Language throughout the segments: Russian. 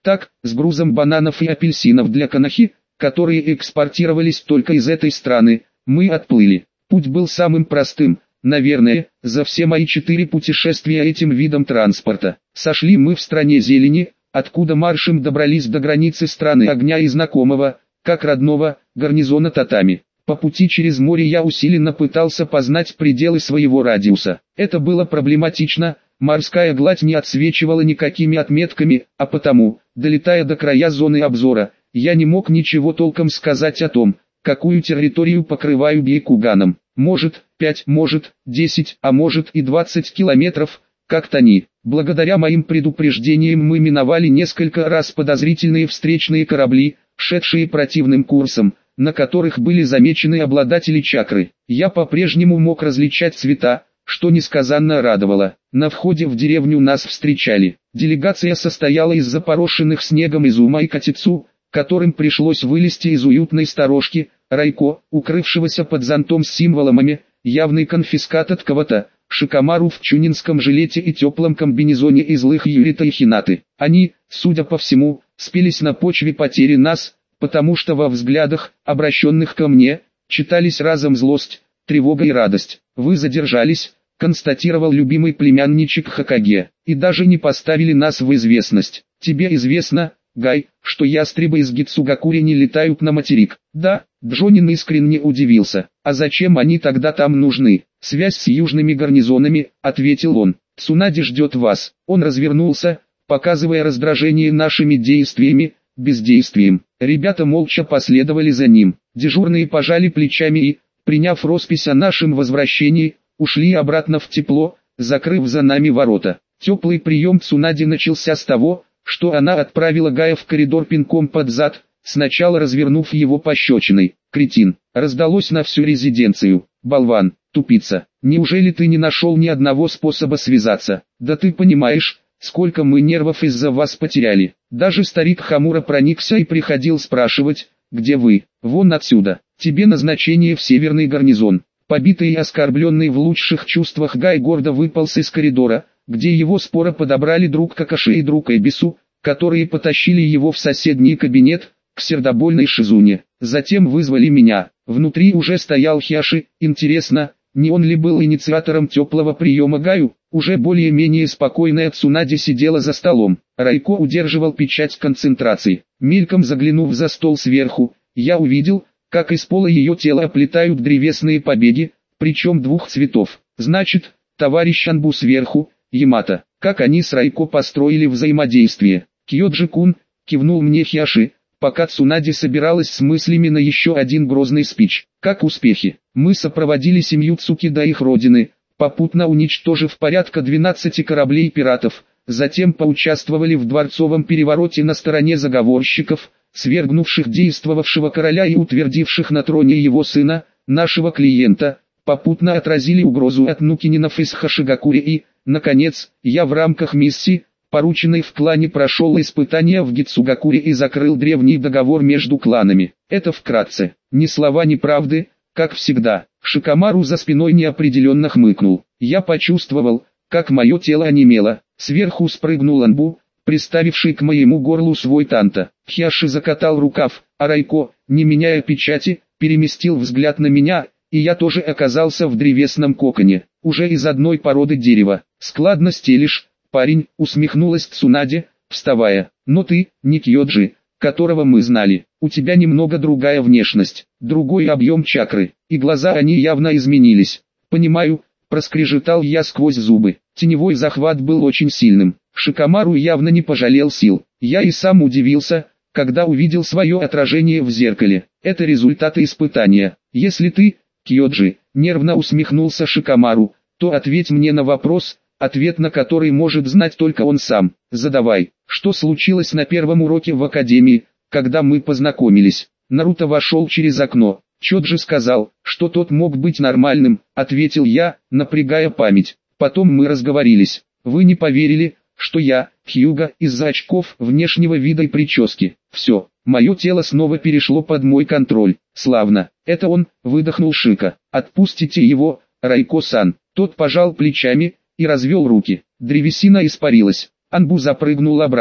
Так, с грузом бананов и апельсинов для Канахи, которые экспортировались только из этой страны, мы отплыли. Путь был самым простым, наверное, за все мои 4 путешествия этим видом транспорта. Сошли мы в стране зелени, откуда маршем добрались до границы страны огня и знакомого, как родного, гарнизона татами. По пути через море я усиленно пытался познать пределы своего радиуса. Это было проблематично, морская гладь не отсвечивала никакими отметками, а потому, долетая до края зоны обзора, я не мог ничего толком сказать о том, какую территорию покрываю Бейкуганом. Может, 5, может, 10, а может и 20 километров, как-то ни. Благодаря моим предупреждениям мы миновали несколько раз подозрительные встречные корабли, шедшие противным курсом, на которых были замечены обладатели чакры. Я по-прежнему мог различать цвета, что несказанно радовало. На входе в деревню нас встречали. Делегация состояла из запорошенных снегом Изума и Катицу, которым пришлось вылезти из уютной сторожки, Райко, укрывшегося под зонтом с символами, явный конфискат от кого-то, Шикамару в чунинском жилете и теплом комбинезоне из лых Юрита и Хинаты. Они, судя по всему, спелись на почве потери нас, потому что во взглядах, обращенных ко мне, читались разом злость, тревога и радость. «Вы задержались», — констатировал любимый племянничек Хокаге, — «и даже не поставили нас в известность. Тебе известно, Гай, что ястребы из Гицугакури не летают на материк?» «Да», — Джонин искренне удивился. «А зачем они тогда там нужны?» «Связь с южными гарнизонами», — ответил он. «Цунади ждет вас». Он развернулся, показывая раздражение нашими действиями, бездействием. Ребята молча последовали за ним. Дежурные пожали плечами и, приняв роспись о нашем возвращении, ушли обратно в тепло, закрыв за нами ворота. Теплый прием Цунади начался с того, что она отправила Гая в коридор пинком под зад, сначала развернув его пощечиной. «Кретин!» раздалось на всю резиденцию. «Болван, тупица! Неужели ты не нашел ни одного способа связаться? Да ты понимаешь, сколько мы нервов из-за вас потеряли!» Даже старик Хамура проникся и приходил спрашивать, «Где вы? Вон отсюда! Тебе назначение в северный гарнизон!» Побитый и оскорбленный в лучших чувствах Гай гордо выполз из коридора, где его споро подобрали друг Какаши и друг Эбису, которые потащили его в соседний кабинет, к сердобольной Шизуне. Затем вызвали меня. Внутри уже стоял Хиаши. Интересно, не он ли был инициатором теплого приема Гаю? Уже более-менее спокойная Цунади сидела за столом. Райко удерживал печать концентрации. Мельком заглянув за стол сверху, я увидел, как из пола ее тела оплетают древесные побеги, причем двух цветов. Значит, товарищ Анбу сверху, Ямато. Как они с Райко построили взаимодействие? «Кьёджи-кун», кивнул мне Хиаши, пока Цунади собиралась с мыслями на еще один грозный спич. «Как успехи? Мы сопроводили семью Цуки до их родины, попутно уничтожив порядка 12 кораблей пиратов, затем поучаствовали в дворцовом перевороте на стороне заговорщиков, свергнувших действовавшего короля и утвердивших на троне его сына, нашего клиента, попутно отразили угрозу от нукининов из Хашигакури и, наконец, я в рамках миссии, порученной в клане, прошел испытания в Гицугакуре и закрыл древний договор между кланами. Это вкратце. Ни слова, ни правды, как всегда». Шикамару за спиной неопределенно хмыкнул. Я почувствовал, как мое тело онемело. Сверху спрыгнул Анбу, приставивший к моему горлу свой танто. Хиаши закатал рукав, а Райко, не меняя печати, переместил взгляд на меня, и я тоже оказался в древесном коконе, уже из одной породы дерева. «Складно стелишь, парень», усмехнулась Цунади, вставая. «Но ты, не Кьёджи, которого мы знали. У тебя немного другая внешность, другой объем чакры, и глаза они явно изменились». «Понимаю», проскрежетал я сквозь зубы. Теневой захват был очень сильным. Шикамару явно не пожалел сил. Я и сам удивился, когда увидел свое отражение в зеркале. Это результаты испытания. «Если ты, Кьёджи», нервно усмехнулся Шикамару, то ответь мне на вопрос, ответ на который может знать только он сам. Задавай. Что случилось на первом уроке в академии, когда мы познакомились? Наруто вошел через окно. Чоджи сказал, что тот мог быть нормальным, ответил я, напрягая память. Потом мы разговорились. Вы не поверили, что я, Хьюга, из-за очков, внешнего вида и прически. Все, мое тело снова перешло под мой контроль. Славно. Это он, выдохнул Шика. Отпустите его, Райко-сан. Тот пожал плечами и развел руки. Древесина испарилась. Анбу запрыгнул обратно.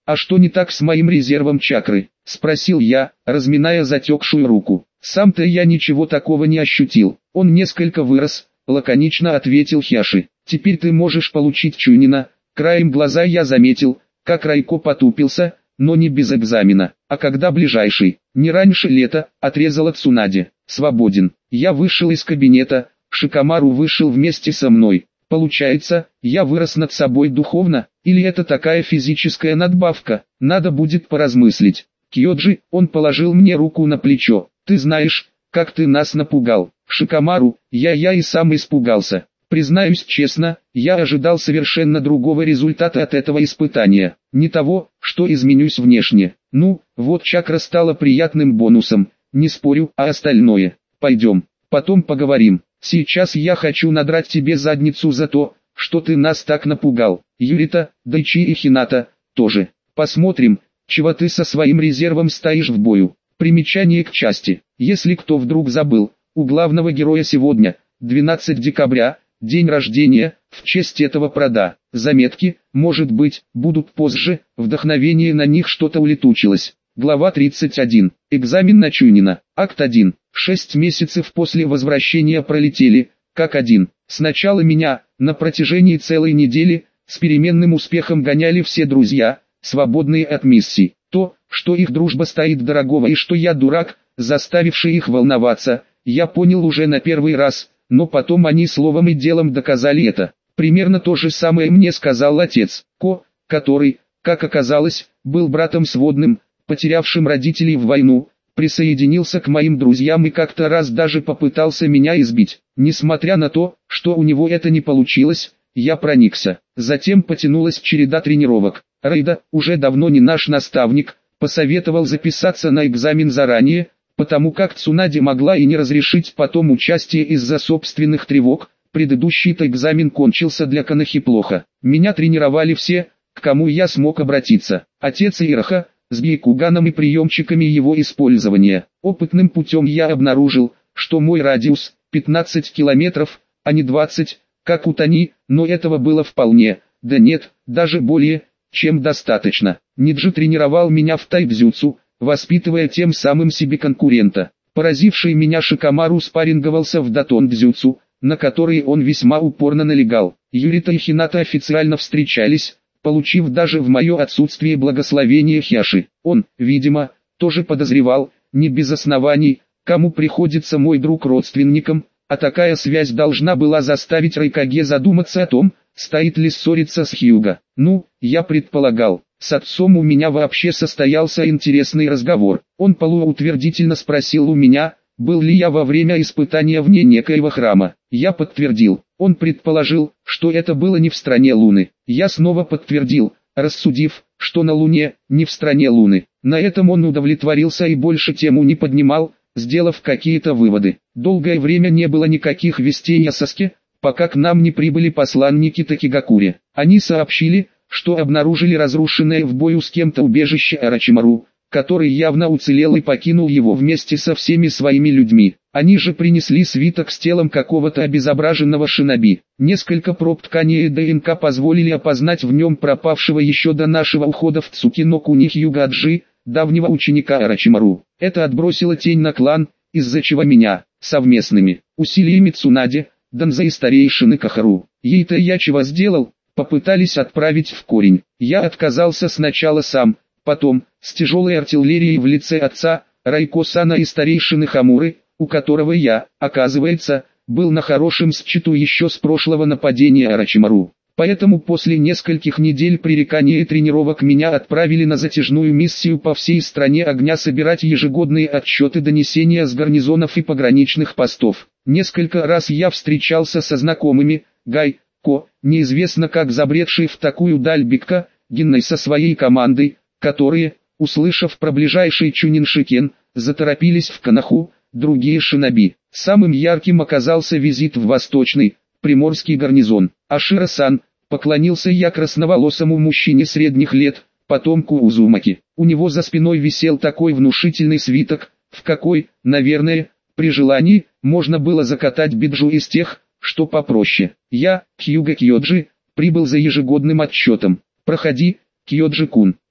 «А что не так с моим резервом чакры?» – спросил я, разминая затекшую руку. Сам-то я ничего такого не ощутил. Он несколько вырос, лаконично ответил Хяши. «Теперь ты можешь получить Чунина». Краем глаза я заметил, как Райко потупился, но не без экзамена. «А когда ближайший?» «Не раньше лета», — отрезала Цунаде. «Свободен». Я вышел из кабинета, Шикамару вышел вместе со мной. Получается, я вырос над собой духовно, или это такая физическая надбавка? Надо будет поразмыслить. «Кьоджи», он положил мне руку на плечо. «Ты знаешь, как ты нас напугал». «Шикамару, я и сам испугался. Признаюсь честно, я ожидал совершенно другого результата от этого испытания. Не того, что изменюсь внешне. Ну, вот чакра стала приятным бонусом, не спорю, а остальное. Пойдем, потом поговорим. Сейчас я хочу надрать тебе задницу за то, что ты нас так напугал. Юрита, Дайчи и Хината, тоже. Посмотрим, чего ты со своим резервом стоишь в бою». Примечание к части. Если кто вдруг забыл, у главного героя сегодня, 12 декабря, день рождения, в честь этого прода. Заметки, может быть, будут позже, вдохновение на них что-то улетучилось. Глава 31. Экзамен на Чунина. Акт 1. 6 месяцев после возвращения пролетели, как один. Сначала меня, на протяжении целой недели, с переменным успехом гоняли все друзья, свободные от миссий. То, что их дружба стоит дорогого и что я дурак, заставивший их волноваться, я понял уже на первый раз, но потом они словом и делом доказали это. Примерно то же самое мне сказал отец Ко, который, как оказалось, был братом сводным, потерявшим родителей в войну, присоединился к моим друзьям и как-то раз даже попытался меня избить. Несмотря на то, что у него это не получилось, я проникся. Затем потянулась череда тренировок. Рейда, уже давно не наш наставник, посоветовал записаться на экзамен заранее, потому как Цунаде могла и не разрешить потом участие из-за собственных тревог. Предыдущий-то экзамен кончился для Канахи плохо. Меня тренировали все, к кому я смог обратиться. Отец Ираха, с бейкуганом и приемчиками его использования. Опытным путем я обнаружил, что мой радиус 15 километров, а не 20, как у Тани, но этого было вполне, да нет, даже более, чем достаточно. Ниджи тренировал меня в тайбзюцу, воспитывая тем самым себе конкурента. Поразивший меня Шикамару спарринговался в датон-дзюцу, на который он весьма упорно налегал. Юрита и Хината официально встречались, получив даже в мое отсутствие благословение Хяши. Он, видимо, тоже подозревал, не без оснований, кому приходится мой друг родственником, а такая связь должна была заставить Райкаге задуматься о том, стоит ли ссориться с Хьюго. Ну, я предполагал, с отцом у меня вообще состоялся интересный разговор. Он полуутвердительно спросил у меня, был ли я во время испытания вне некоего храма. Я подтвердил. Он предположил, что это было не в стране Луны. Я снова подтвердил, рассудив, что на Луне, не в стране Луны. На этом он удовлетворился и больше тему не поднимал, сделав какие-то выводы. Долгое время не было никаких вестей о Саске, пока к нам не прибыли посланники Такигакури. Они сообщили, что обнаружили разрушенное в бою с кем-то убежище Орочимару, который явно уцелел и покинул его вместе со всеми своими людьми. Они же принесли свиток с телом какого-то обезображенного шиноби. Несколько проб ткани и ДНК позволили опознать в нем пропавшего еще до нашего ухода в Цукино-куни Хьюгаджи, давнего ученика Орочимару. Это отбросило тень на клан, из-за чего меня, совместными усилиями Цунаде, Данза и старейшины Кахару, ей-то я чего сделал, попытались отправить в корень. Я отказался сначала сам, потом, с тяжелой артиллерией в лице отца, Райко-сана и старейшины Хамуры, у которого я, оказывается, был на хорошем счету еще с прошлого нападения Орочимару. Поэтому после нескольких недель пререкания и тренировок меня отправили на затяжную миссию по всей стране огня собирать ежегодные отчеты донесения с гарнизонов и пограничных постов. Несколько раз я встречался со знакомыми, Гай, Ко, неизвестно как забредший в такую даль Бикка, Гинной со своей командой, которые, услышав про ближайший Чуниншикен, заторопились в Канаху, другие шиноби. Самым ярким оказался визит в Восточный, Приморский гарнизон. Ашира-сан, поклонился я красноволосому мужчине средних лет, потомку Узумаки. У него за спиной висел такой внушительный свиток, в какой, наверное, при желании, можно было закатать биджу из тех, что попроще. Я, Хьюго Кьоджи, прибыл за ежегодным отчетом. «Проходи, Кьоджи-кун».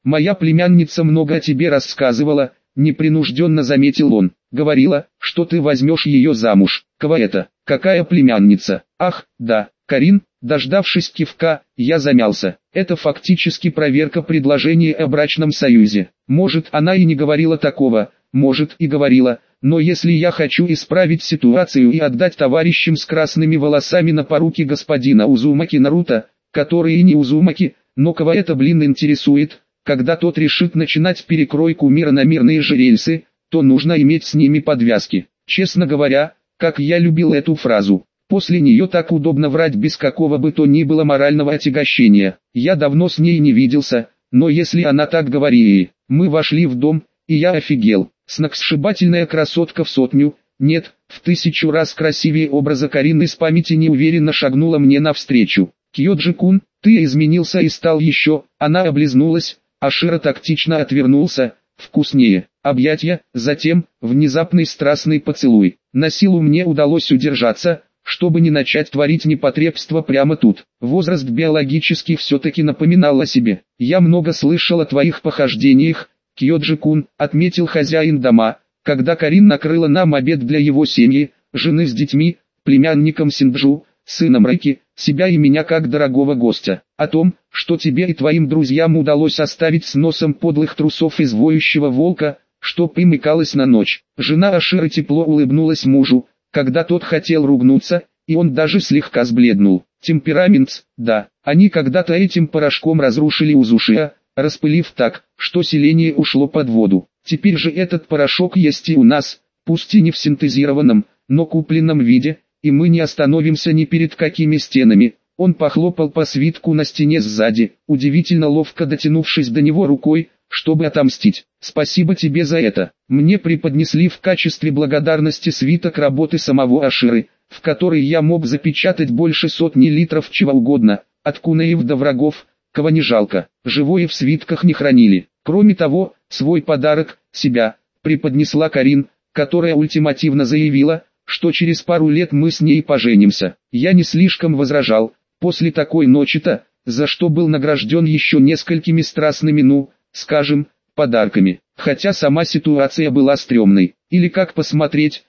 Моя племянница много о тебе рассказывала, непринужденно заметил он. Говорила, что ты возьмешь ее замуж. Кого это? Какая племянница? Ах, да, Карин. Дождавшись кивка, я замялся. Это фактически проверка предложения о брачном союзе. Может, она и не говорила такого, может и говорила, но если я хочу исправить ситуацию и отдать товарищам с красными волосами на поруки господина Узумаки Наруто, который и не Узумаки, но кого это интересует, когда тот решит начинать перекройку мира на мирные же рельсы, то нужно иметь с ними подвязки. Честно говоря, как я любил эту фразу. После нее так удобно врать без какого бы то ни было морального отягощения. Я давно с ней не виделся, но если она так говорит, мы вошли в дом, и я офигел. Сногсшибательная красотка в сотню, нет, в 1000 раз красивее образа Карины из памяти неуверенно шагнула мне навстречу. Кьёджи-кун, ты изменился и стал еще, она облизнулась, а Широ тактично отвернулся, вкуснее. Объятья, затем, внезапный страстный поцелуй. На силу мне удалось удержаться, чтобы не начать творить непотребство прямо тут. Возраст биологически все-таки напоминал о себе. Я много слышал о твоих похождениях, Кьёджи-кун, отметил хозяин дома, когда Карин накрыла нам обед для его семьи, жены с детьми, племянником Синджу, сыном Рэки, себя и меня как дорогого гостя. О том, что тебе и твоим друзьям удалось оставить с носом подлых трусов из воющего волка, что примыкалось на ночь. Жена Аширы тепло улыбнулась мужу, когда тот хотел ругнуться, и он даже слегка сбледнул. Темперамент, да, они когда-то этим порошком разрушили Узушия, распылив так, что селение ушло под воду. Теперь же этот порошок есть и у нас, пусть и не в синтезированном, но купленном виде, и мы не остановимся ни перед какими стенами. Он похлопал по свитку на стене сзади, удивительно ловко дотянувшись до него рукой, чтобы отомстить. Спасибо тебе за это. Мне преподнесли в качестве благодарности свиток работы самого Аширы, в который я мог запечатать больше сотни литров чего угодно, от кунаев до врагов, кого не жалко. Живое в свитках не хранили. Кроме того, свой подарок, себя, преподнесла Карин, которая ультимативно заявила, что через пару лет мы с ней поженимся. Я не слишком возражал, после такой ночи-то, за что был награжден еще несколькими страстными, скажем, подарками. Хотя сама ситуация была стрёмной. Или как посмотреть.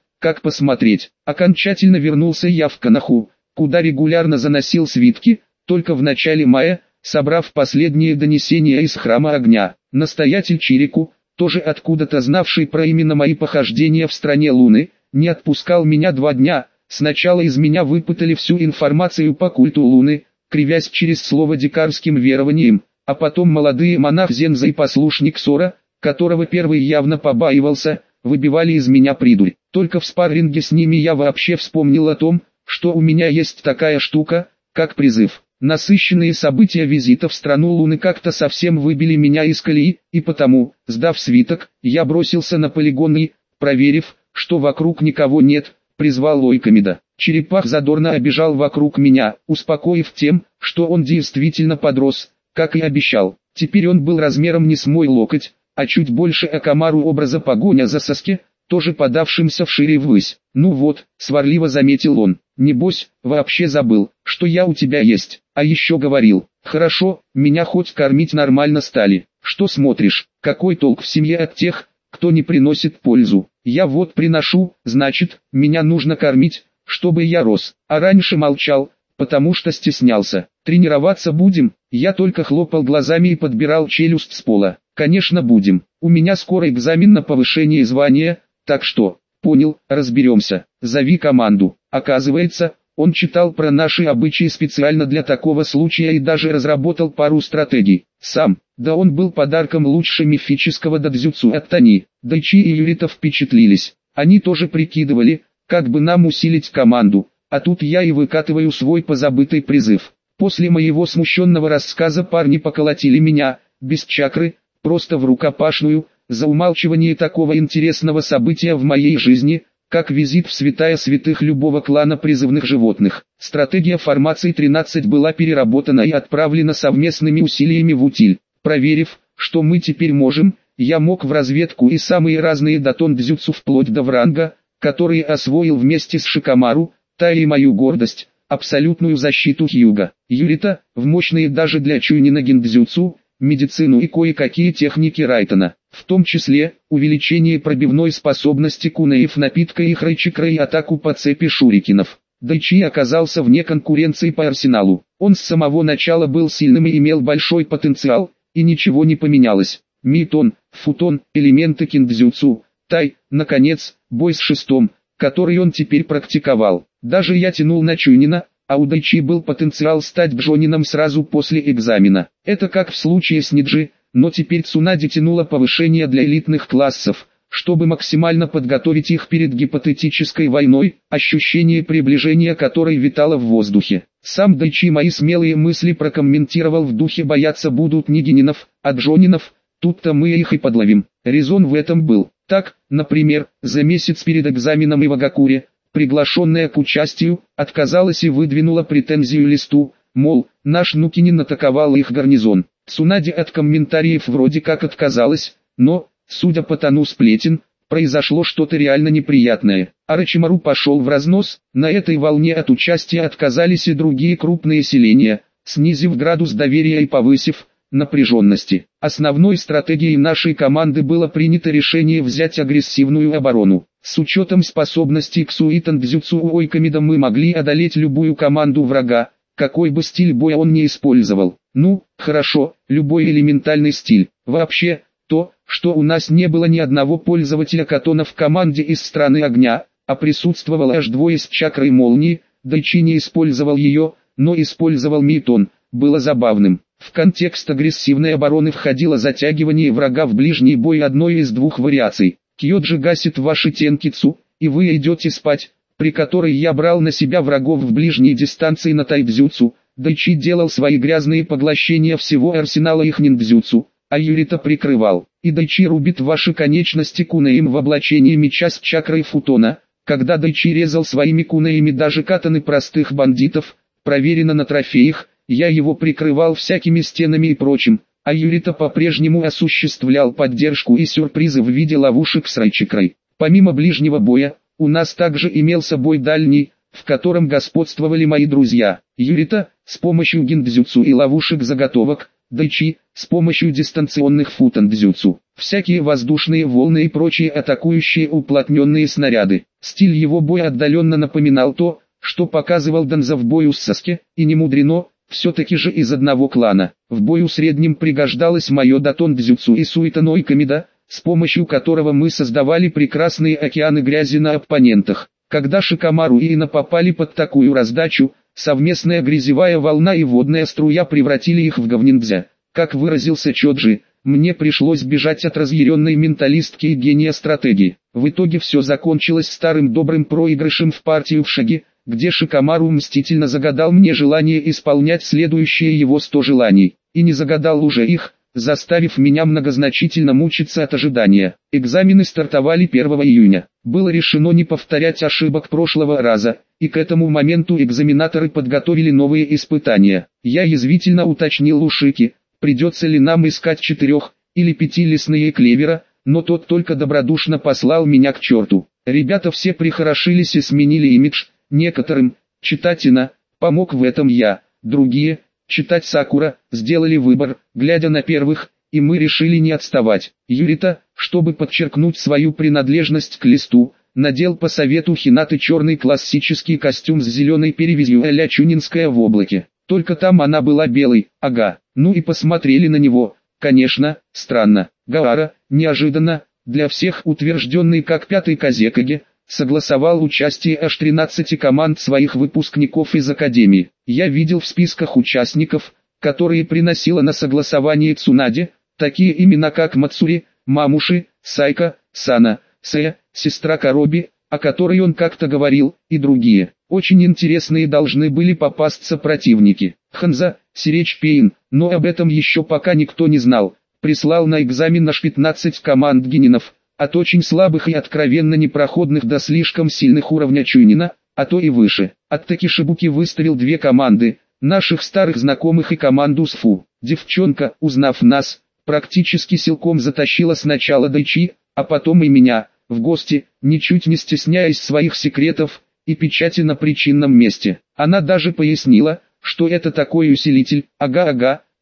Окончательно вернулся я в Коноху, куда регулярно заносил свитки, только в начале мая, собрав последние донесения из храма огня. Настоятель Чирику, тоже откуда-то знавший про именно мои похождения в стране Луны, не отпускал меня 2 дня. Сначала из меня выпытали всю информацию по культу Луны, кривясь через слово дикарским верованием, а потом молодые монах Зенза и послушник Сора, которого первый явно побаивался, выбивали из меня придурь. Только в спарринге с ними я вообще вспомнил о том, что у меня есть такая штука, как призыв. Насыщенные события визита в страну Луны как-то совсем выбили меня из колеи, и потому, сдав свиток, я бросился на полигон и, проверив, что вокруг никого нет, призвал Ойкомида. Черепах задорно обежал вокруг меня, успокоив тем, что он действительно подрос, как и обещал. Теперь он был размером не с мой локоть, а чуть больше Акамару образа погоня за Саске, тоже подавшимся вшире ввысь. Ну вот, сварливо заметил он, небось, вообще забыл, что я у тебя есть. А еще говорил, хорошо, меня хоть кормить нормально стали. Что смотришь, какой толк в семье от тех, кто не приносит пользу. Я вот приношу, значит, меня нужно кормить, чтобы я рос. А раньше молчал, потому что стеснялся. Тренироваться будем? Я только хлопал глазами и подбирал челюсть с пола. Конечно будем. У меня скоро экзамен на повышение звания, так что, понял, разберемся. Зови команду. Оказывается, он читал про наши обычаи специально для такого случая и даже разработал пару стратегий. Сам, да он был подарком лучше мифического додзюцу от Тани. Дайчи и Юрита впечатлились. Они тоже прикидывали, как бы нам усилить команду, а тут я и выкатываю свой позабытый призыв. После моего смущенного рассказа парни поколотили меня, без чакры, просто в рукопашную, за умалчивание такого интересного события в моей жизни, как визит в святая святых любого клана призывных животных. Стратегия формации 13 была переработана и отправлена совместными усилиями в утиль. Проверив, что мы теперь можем, я мог в разведку и самые разные датон-дзюцу вплоть до вранга, которые освоил вместе с Шикамару, та и мою гордость, абсолютную защиту Хьюга. Юрита, в мощные даже для Чуйнина гиндзюцу, медицину и кое-какие техники Райтона, в том числе увеличение пробивной способности кунеев напитка и храйчикра и атаку по цепи шурикенов. Дайчи оказался вне конкуренции по арсеналу. Он с самого начала был сильным и имел большой потенциал, и ничего не поменялось. Митон, футон, элементы киндзюцу, тай, наконец, бой с шестом, который он теперь практиковал. Даже я тянул на Чунина, а у Дайчи был потенциал стать бжонином сразу после экзамена. Это как в случае с Ниджи, но теперь Цунади тянуло повышение для элитных классов, чтобы максимально подготовить их перед гипотетической войной, ощущение приближения которой витало в воздухе. Сам Дайчи мои смелые мысли прокомментировал в духе: бояться будут не генинов, а джонинов, тут-то мы их и подловим. Резон в этом был. Так, например, за месяц перед экзаменом Ивагакуре, приглашенная к участию, отказалась и выдвинула претензию Листу, мол, наш Нукинин атаковал их гарнизон. Цунади от комментариев вроде как отказалась, но, судя по тону сплетен, произошло что-то реально неприятное. Орочимару пошел в разнос, на этой волне от участия отказались и другие крупные селения, снизив градус доверия и повысив напряженности. Основной стратегией нашей команды было принято решение взять агрессивную оборону. С учетом способностей Ксуитан Дзюцу Уойкамида мы могли одолеть любую команду врага, какой бы стиль боя он ни использовал. Ну, хорошо, любой элементальный стиль. Вообще, то, что у нас не было ни одного пользователя катона в команде из страны огня, а присутствовало аж двое с чакрой молнии, Дайчи не использовал ее, но использовал Митон, было забавным. В контекст агрессивной обороны входило затягивание врага в ближний бой одной из двух вариаций. Кьёджи гасит ваши тенкицу, и вы идете спать, при которой я брал на себя врагов в ближней дистанции на тайдзюцу. Дайчи делал свои грязные поглощения всего арсенала их ниндзюцу, а Юрита прикрывал. И Дайчи рубит ваши конечности кунеем в облачении меча с чакрой футона. Когда Дайчи резал своими кунеями даже катаны простых бандитов, проверено на трофеях, я его прикрывал всякими стенами и прочим, а Юрита по-прежнему осуществлял поддержку и сюрпризы в виде ловушек с райчикрой. Помимо ближнего боя, у нас также имелся бой дальний, в котором господствовали мои друзья. Юрита, с помощью гиндзюцу и ловушек заготовок, Дайчи, с помощью дистанционных футандзюцу, всякие воздушные волны и прочие атакующие уплотненные снаряды. Стиль его боя отдаленно напоминал то, что показывал Данза в бою с Саске, и не мудрено, все-таки же из одного клана. В бою среднем пригождалось мое датон дзюцу и суетаной камида, с помощью которого мы создавали прекрасные океаны грязи на оппонентах. Когда Шикамару и Ина попали под такую раздачу, совместная грязевая волна и водная струя превратили их в говниндзя. Как выразился Чоджи, мне пришлось бежать от разъяренной менталистки и гения стратегии. В итоге все закончилось старым добрым проигрышем в партию в шаге, где Шикамару мстительно загадал мне желание исполнять следующие его 100 желаний, и не загадал уже их, заставив меня многозначительно мучиться от ожидания. Экзамены стартовали 1 июня. Было решено не повторять ошибок прошлого раза, и к этому моменту экзаменаторы подготовили новые испытания. Я язвительно уточнил у Шики, придется ли нам искать 4 или 5 лесные клевера, но тот только добродушно послал меня к черту. Ребята все прихорошились и сменили имидж. Некоторым, читать Ина, помог в этом я, другие, читать Сакура, сделали выбор, глядя на первых, и мы решили не отставать. Юрита, чтобы подчеркнуть свою принадлежность к листу, надел по совету Хинаты черный классический костюм с зеленой перевязью а-ля Чунинская в облаке. Только там она была белой, ага. Ну и посмотрели на него, конечно, странно. Гаара, неожиданно, для всех утвержденный как 5-й Казекаге, согласовал участие аж 13 команд своих выпускников из Академии. Я видел в списках участников, которые приносила на согласование Цунади, такие имена как Мацури, Мамуши, Сайка, Сана, Сэя, сестра Кароби, о которой он как-то говорил, и другие. Очень интересные должны были попасться противники. Ханза, Сиреч Пейн, но об этом еще пока никто не знал. Прислал на экзамен аж 15 команд генинов, от очень слабых и откровенно непроходных до слишком сильных уровня Чунина, а то и выше. От Такишибуки выставил 2 команды, наших старых знакомых и команду СФУ. Девчонка, узнав нас, практически силком затащила сначала Дайчи, а потом и меня, в гости, ничуть не стесняясь своих секретов и печати на причинном месте. Она даже пояснила, что это такой усилитель, ага-ага,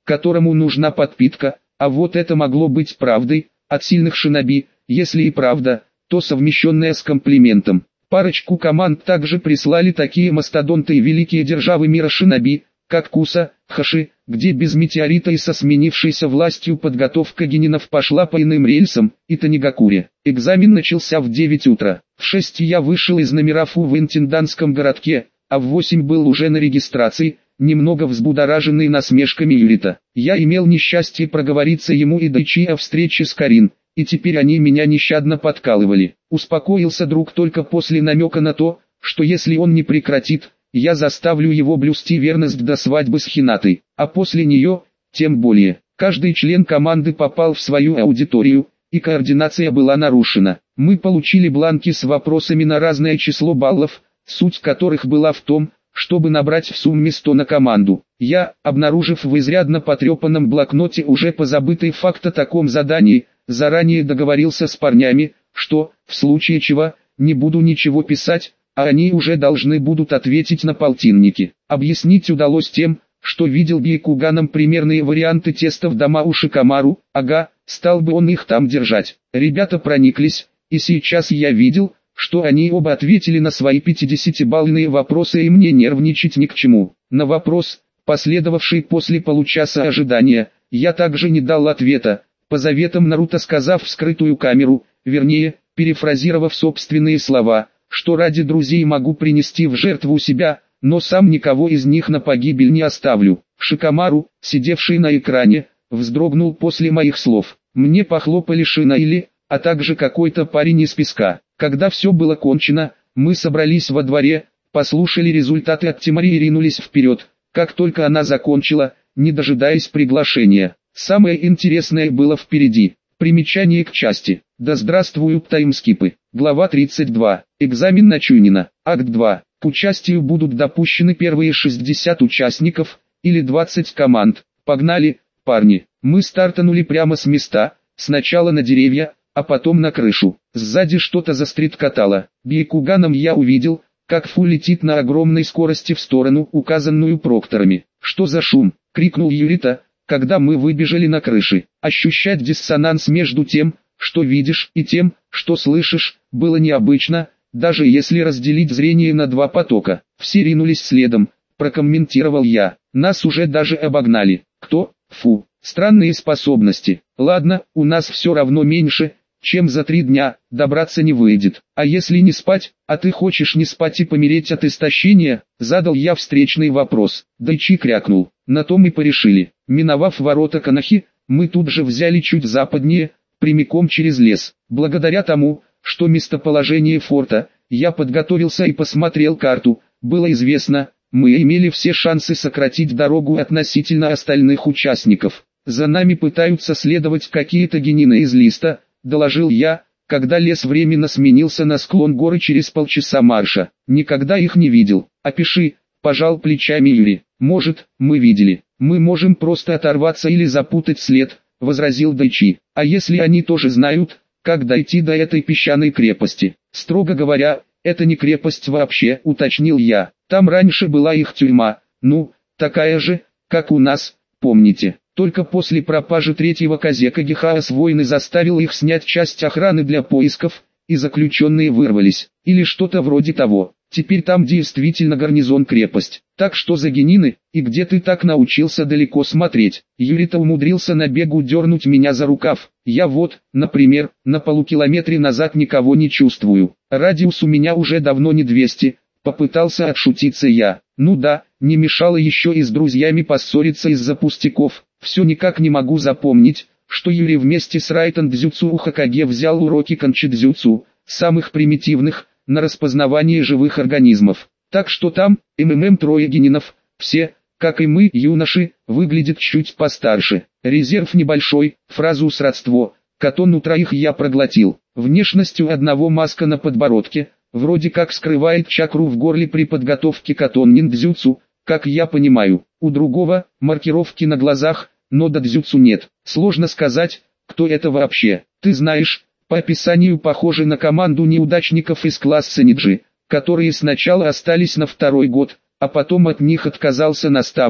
которому нужна подпитка, а вот это могло быть правдой, от сильных шиноби, если и правда, то совмещенная с комплиментом. Парочку команд также прислали такие мастодонты и великие державы мира шиноби, как Куса, Хаши, где без метеорита и со сменившейся властью подготовка генинов пошла по иным рельсам, и Танигакуре. Экзамен начался в 9 утра. В 6 я вышел из номера ФУ в интендантском городке, а в 8 был уже на регистрации, немного взбудораженный насмешками Юрита. Я имел несчастье проговориться ему и Дайчи о встрече с Карин, и теперь они меня нещадно подкалывали. Успокоился друг только после намека на то, что если он не прекратит, я заставлю его блюсти верность до свадьбы с Хинатой, а после нее, тем более. Каждый член команды попал в свою аудиторию, и координация была нарушена. Мы получили бланки с вопросами на разное число баллов, суть которых была в том, чтобы набрать в сумме 100 на команду. Я, обнаружив в изрядно потрепанном блокноте уже позабытый факт о таком задании, заранее договорился с парнями, что, в случае чего, не буду ничего писать, а они уже должны будут ответить на полтинники. Объяснить удалось тем, что видел Бейкуганом примерные варианты теста в дома у Шикамару, ага, стал бы он их там держать. Ребята прониклись, и сейчас я видел, что они оба ответили на свои 50-балльные вопросы, и мне нервничать ни к чему. На вопрос, последовавший после получаса ожидания, я также не дал ответа, по заветам Наруто сказав в скрытую камеру, вернее, перефразировав собственные слова, что ради друзей могу принести в жертву себя, но сам никого из них на погибель не оставлю. Шикамару, сидевший на экране, вздрогнул после моих слов. Мне похлопали Шинаили, а также какой-то парень из песка. Когда все было кончено, мы собрались во дворе, послушали результаты от Тимари и ринулись вперед, как только она закончила, не дожидаясь приглашения. Самое интересное было впереди. Примечание к части. Да здравствуют таймскипы. Глава 32. Экзамен на Чунина. Акт 2. К участию будут допущены первые 60 участников, или 20 команд. Погнали, парни. Мы стартанули прямо с места, сначала на деревья, а потом на крышу. Сзади что-то застрекотало. Бейкуганом я увидел, как Фу летит на огромной скорости в сторону, указанную прокторами. «Что за шум?» — крикнул Юрита, когда мы выбежали на крыши. Ощущать диссонанс между тем, что видишь, и тем, что слышишь, было необычно, даже если разделить зрение на два потока. Все ринулись следом, прокомментировал я. Нас уже даже обогнали. Кто? Фу. Странные способности. Ладно, у нас все равно меньше, чем за 3 дня, добраться не выйдет. А если не спать, а ты хочешь не спать и помереть от истощения? Задал я встречный вопрос. Дайчи крякнул. На том и порешили. Миновав ворота Канахи, мы тут же взяли чуть западнее, прямиком через лес. Благодаря тому, что местоположение форта, я подготовился и посмотрел карту, было известно, мы имели все шансы сократить дорогу относительно остальных участников. За нами пытаются следовать какие-то генины из листа, доложил я, когда лес временно сменился на склон горы через полчаса марша. Никогда их не видел. Опиши, пожал плечами Юрий. Может, мы видели. Мы можем просто оторваться или запутать след, возразил Дайчи. А если они тоже знают, как дойти до этой песчаной крепости? Строго говоря, это не крепость вообще, уточнил я. Там раньше была их тюрьма, ну, такая же, как у нас, помните. Только после пропажи третьего Казека Гехаас воины заставил их снять часть охраны для поисков, и заключенные вырвались, или что-то вроде того. Теперь там действительно гарнизон-крепость. Так что за генины, и где ты так научился далеко смотреть? Юрита умудрился на бегу дернуть меня за рукав. Я вот, например, на полукилометре назад никого не чувствую. Радиус у меня уже давно не 200, попытался отшутиться я. Ну да, не мешало еще и с друзьями поссориться из-за пустяков. Все никак не могу запомнить, что Юрий вместе с Райтон Дзюцу у Хокаге взял уроки канчидзюцу, самых примитивных, на распознавание живых организмов. Так что там, трое генинов, все, как и мы, юноши, выглядят чуть постарше. Резерв небольшой, фразу сродство, катон у троих я проглотил. Внешностью одного маска на подбородке, вроде как скрывает чакру в горле при подготовке катон ниндзюцу, как я понимаю. У другого, маркировки на глазах, но до дзюцу нет. Сложно сказать, кто это вообще. Ты знаешь, по описанию похожи на команду неудачников из класса Ниджи, которые сначала остались на 2-й год, а потом от них отказался наставник,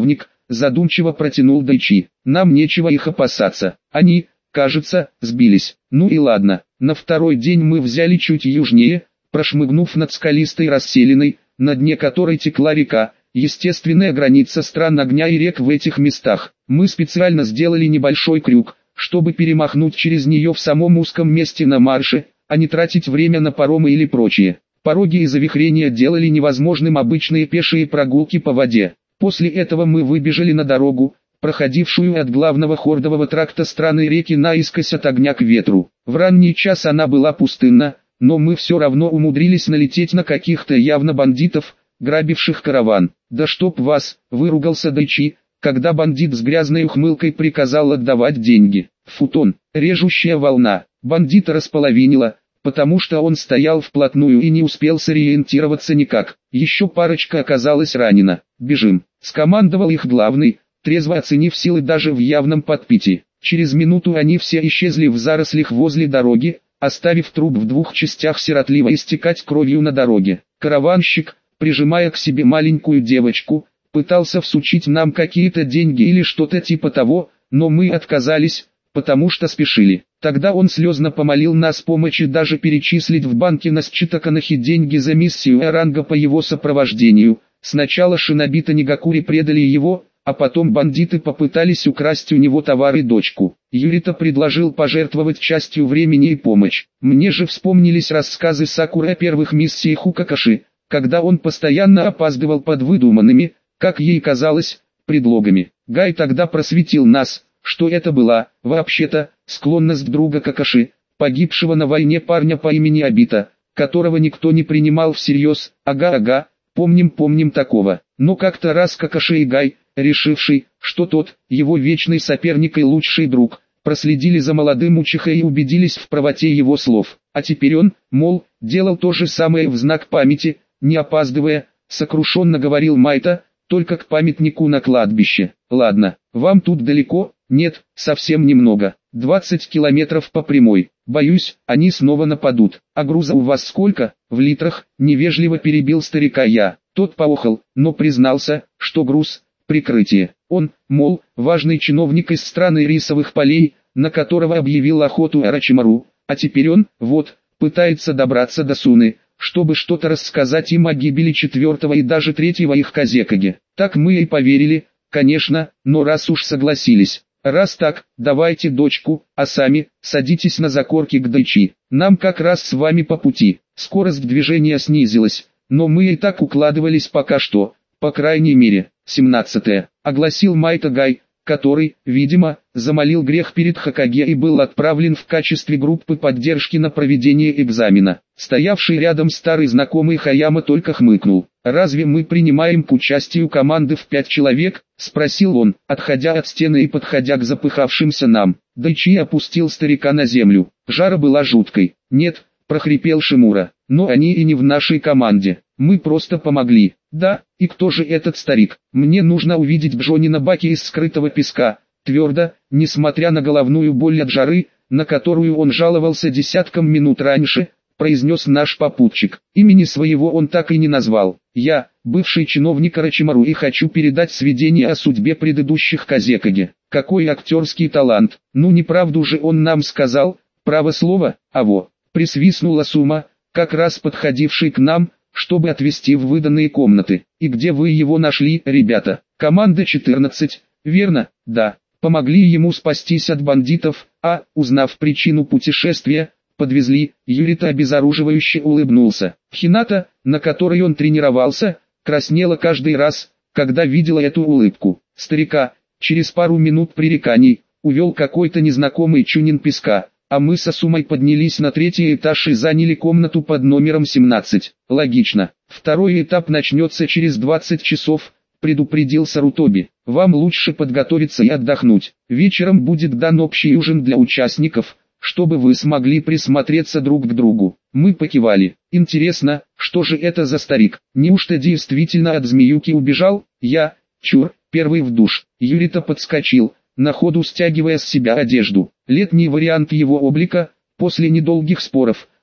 задумчиво протянул Дайчи. Нам нечего их опасаться. Они, кажется, сбились. Ну и ладно. На второй день мы взяли чуть южнее, прошмыгнув над скалистой расселиной, на дне которой текла река, естественная граница стран огня и рек в этих местах. Мы специально сделали небольшой крюк, чтобы перемахнуть через нее в самом узком месте на марше, а не тратить время на паромы или прочее. Пороги и завихрения делали невозможным обычные пешие прогулки по воде. После этого мы выбежали на дорогу, проходившую от главного хордового тракта страны реки наискось от огня к ветру. В ранний час она была пустынна, но мы все равно умудрились налететь на каких-то явно бандитов, грабивших караван. «Да чтоб вас!» — выругался Дайчи, когда бандит с грязной ухмылкой приказал отдавать деньги. Футон, режущая волна. Бандита располовинила, потому что он стоял вплотную и не успел сориентироваться никак. Еще парочка оказалась ранена. «Бежим!» — скомандовал их главный, трезво оценив силы даже в явном подпитии. Через минуту они все исчезли в зарослях возле дороги, оставив труп в двух частях сиротливо истекать кровью на дороге. Караванщик, прижимая к себе маленькую девочку, пытался всучить нам какие-то деньги или что-то типа того, но мы отказались, потому что спешили. Тогда он слезно помолил нас помочи даже перечислить в банке на Считаканахи деньги за миссию Эранга по его сопровождению. Сначала шинобита Нигакури предали его, а потом бандиты попытались украсть у него товар и дочку. Юрита предложил пожертвовать частью времени и помощь. Мне же вспомнились рассказы Сакуры о первых миссиях у Какаши, когда он постоянно опаздывал под выдуманными, как ей казалось, предлогами. Гай тогда просветил нас, что это была, вообще-то, склонность друга Какаши, погибшего на войне парня по имени Обита, которого никто не принимал всерьез. Ага, помним такого. Но как-то раз Какаши и Гай, решивший, что тот, его вечный соперник и лучший друг, проследили за молодым Учиха и убедились в правоте его слов. А теперь он, мол, делал то же самое в знак памяти, не опаздывая, сокрушенно говорил Майта, только к памятнику на кладбище. Ладно, вам тут далеко? Нет, совсем немного. 20 километров по прямой. Боюсь, они снова нападут. А груза у вас сколько? В литрах? Невежливо перебил старика я. Тот поохал, но признался, что груз – прикрытие. Он, мол, важный чиновник из страны рисовых полей, на которого объявил охоту Орочимару, а теперь он, вот, пытается добраться до Суны, чтобы что-то рассказать им о гибели четвертого и даже третьего их Казекаге. Так мы и поверили, конечно, но раз уж согласились. Раз так, давайте дочку, а сами, садитесь на закорки к Дайчи. Нам как раз с вами по пути. Скорость движения снизилась, но мы и так укладывались пока что, по крайней мере. 17. Огласил Майта Гай, который, видимо, замолил грех перед Хокаге и был отправлен в качестве группы поддержки на проведение экзамена. Стоявший рядом старый знакомый Хаяма только хмыкнул. «Разве мы принимаем к участию команды в 5 человек?» – спросил он, отходя от стены и подходя к запыхавшимся нам. Дайчи опустил старика на землю. Жара была жуткой. «Нет», – прохрипел Шимура, – «но они и не в нашей команде. Мы просто помогли». «Да, и кто же этот старик? Мне нужно увидеть Джонина Баки из скрытого песка», твердо, несмотря на головную боль от жары, на которую он жаловался десятком минут раньше, произнес наш попутчик. Имени своего он так и не назвал. «Я, бывший чиновник Орочимару, и хочу передать сведения о судьбе предыдущих Казекаге». Какой актерский талант! Ну неправду же он нам сказал, право слово, аво. Присвистнула Сума, как раз подходивший к нам, чтобы отвезти в выданные комнаты. «И где вы его нашли, ребята?» «Команда 14, верно?» «Да». Помогли ему спастись от бандитов, а, узнав причину путешествия, подвезли. Юрита обезоруживающе улыбнулся. Хината, на которой он тренировался, краснела каждый раз, когда видела эту улыбку. Старика, через пару минут пререканий, увел какой-то незнакомый чунин песка, а мы со Сумой поднялись на 3-й этаж и заняли комнату под номером 17. Логично. Второй этап начнется через 20 часов, предупредил Сарутоби. Вам лучше подготовиться и отдохнуть. Вечером будет дан общий ужин для участников, чтобы вы смогли присмотреться друг к другу. Мы покивали. Интересно, что же это за старик? Неужто действительно от змеюки убежал? Я, чур, первый в душ. Юрита подскочил, на ходу стягивая с себя одежду. Летний вариант его облика, после недолгих споров,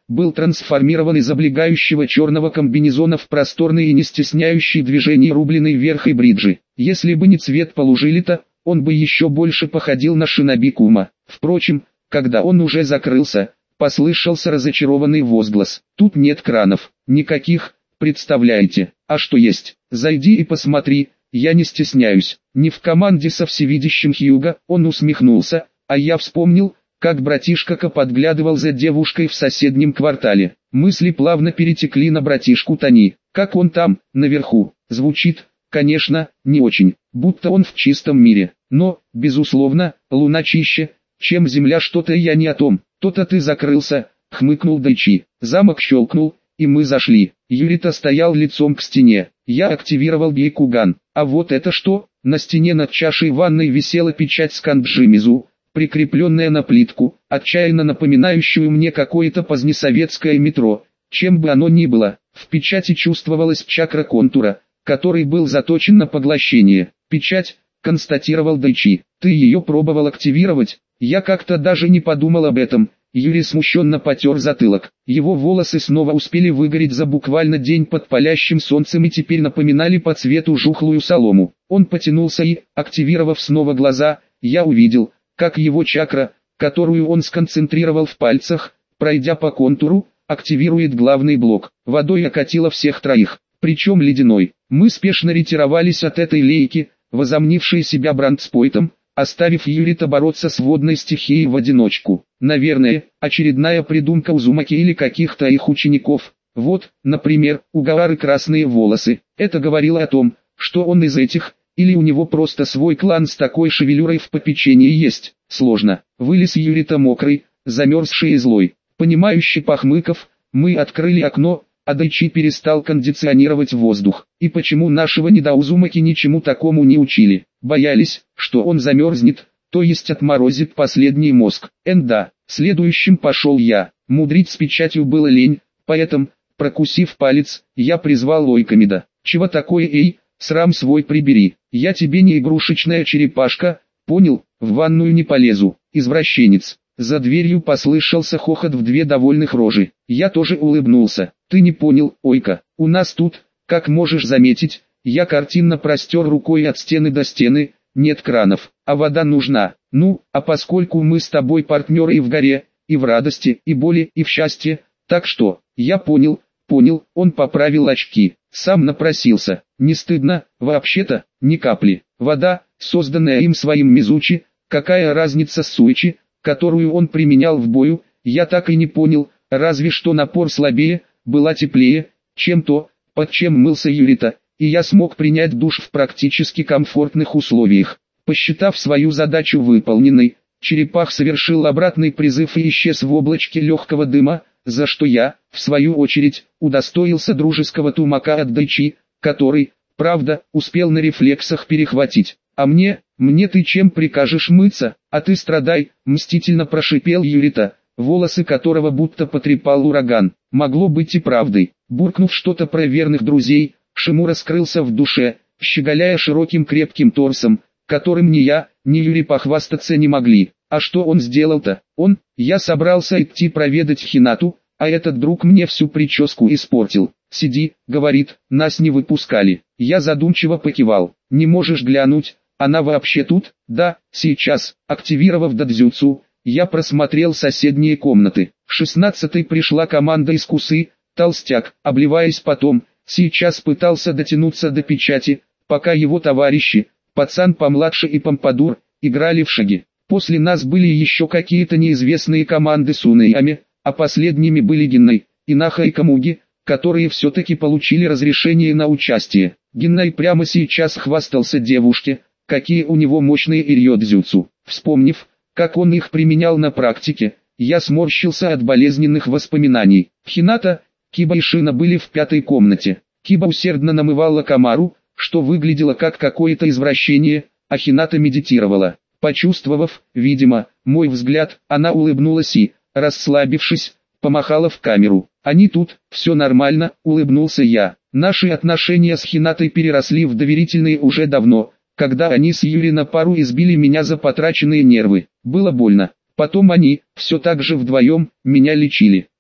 был трансформирован из облегающего черного комбинезона в просторный и не стесняющий движений рубленый верх и бриджи. Если бы не цвет полужилета, он бы еще больше походил на шиноби Кума. Впрочем, когда он уже закрылся, послышался разочарованный возглас. Тут нет кранов. Никаких, представляете. А что есть? Зайди и посмотри, я не стесняюсь. Не в команде со всевидящим Хьюго, он усмехнулся, а я вспомнил, как братишка-ка подглядывал за девушкой в соседнем квартале. Мысли плавно перетекли на братишку Тони. Как он там, наверху? Звучит, конечно, не очень, будто он в чистом мире. Но, безусловно, луна чище, чем земля. Что-то я не о том. То-то ты закрылся, хмыкнул Дайчи. Замок щелкнул, и мы зашли. Юрита стоял лицом к стене. Я активировал Бейкуган. А вот это что? На стене над чашей ванной висела печать с Канджимизу, прикрепленная на плитку, отчаянно напоминающую мне какое-то позднесоветское метро. Чем бы оно ни было, в печати чувствовалась чакра контура, который был заточен на поглощение. Печать, констатировал Дайчи. Ты ее пробовал активировать? Я как-то даже не подумал об этом. Юрий смущенно потер затылок. Его волосы снова успели выгореть за буквально день под палящим солнцем и теперь напоминали по цвету жухлую солому. Он потянулся и, активировав снова глаза, я увидел, как его чакра, которую он сконцентрировал в пальцах, пройдя по контуру, активирует главный блок. Водой окатило всех троих, причем ледяной. Мы спешно ретировались от этой лейки, возомнившей себя брандспойтом, оставив Юрита бороться с водной стихией в одиночку. Наверное, очередная придумка Узумаки или каких-то их учеников. Вот, например, у Гаары красные волосы. Это говорило о том, что он из этих, или у него просто свой клан с такой шевелюрой в попечении есть. Сложно. Вылез Юрита мокрый, замерзший и злой. Понимающий похмыков, мы открыли окно, а Дайчи перестал кондиционировать воздух. И почему нашего недоузумаки ничему такому не учили? Боялись, что он замерзнет, то есть отморозит последний мозг. Да, следующим пошел я. Мудрить с печатью было лень, поэтому, прокусив палец, я призвал Ойкомида. Чего такое, эй, срам свой прибери, я тебе не игрушечная черепашка, понял, в ванную не полезу, извращенец. За дверью послышался хохот в две довольных рожи. Я тоже улыбнулся. Ты не понял, Ойка, у нас тут, как можешь заметить, я картинно простер рукой от стены до стены, нет кранов, а вода нужна. Ну, а поскольку мы с тобой партнеры и в горе, и в радости, и боли, и в счастье, так что, я понял, он поправил очки, сам напросился. Не стыдно, вообще-то, ни капли. Вода, созданная им своим Мизучи, какая разница с Суичи, которую он применял в бою, я так и не понял, разве что напор слабее, была теплее, чем то, под чем мылся Юрита, и я смог принять душ в практически комфортных условиях. Посчитав свою задачу выполненной, черепах совершил обратный призыв и исчез в облачке легкого дыма, за что я, в свою очередь, удостоился дружеского тумака от Дайчи, который, правда, успел на рефлексах перехватить. А мне ты чем прикажешь мыться, а ты страдай, мстительно прошипел Юрита, волосы которого будто потрепал ураган. Могло быть и правдой. Буркнув что-то про верных друзей, Шимура скрылся в душе, щеголяя широким крепким торсом, которым ни я, ни Юрий похвастаться не могли. А что он сделал-то? Я собрался идти проведать Хинату, а этот друг мне всю прическу испортил. Сиди, говорит, нас не выпускали. Я задумчиво покивал. Не можешь глянуть? Она вообще тут? Да, сейчас. Активировав дадзюцу, я просмотрел соседние комнаты. 16-й пришла команда из Кусы, толстяк, обливаясь потом, сейчас пытался дотянуться до печати, пока его товарищи, пацан помладше и помпадур, играли в шаги. После нас были еще какие-то неизвестные команды с Унаями, а последними были Геннай, Инаха и Камуги, которые все-таки получили разрешение на участие. Геннай прямо сейчас хвастался девушке, какие у него мощные ирьё-дзюцу. Вспомнив, как он их применял на практике, я сморщился от болезненных воспоминаний. Хината, Киба и Шина были в 5-й комнате. Киба усердно намывала Камару, что выглядело как какое-то извращение, а Хината медитировала. Почувствовав, видимо, мой взгляд, она улыбнулась и, расслабившись, помахала в камеру. «Они тут, все нормально», — улыбнулся я. Наши отношения с Хинатой переросли в доверительные уже давно, когда они с Юри на пару избили меня за потраченные нервы. Было больно. Потом они, все так же вдвоем, меня лечили.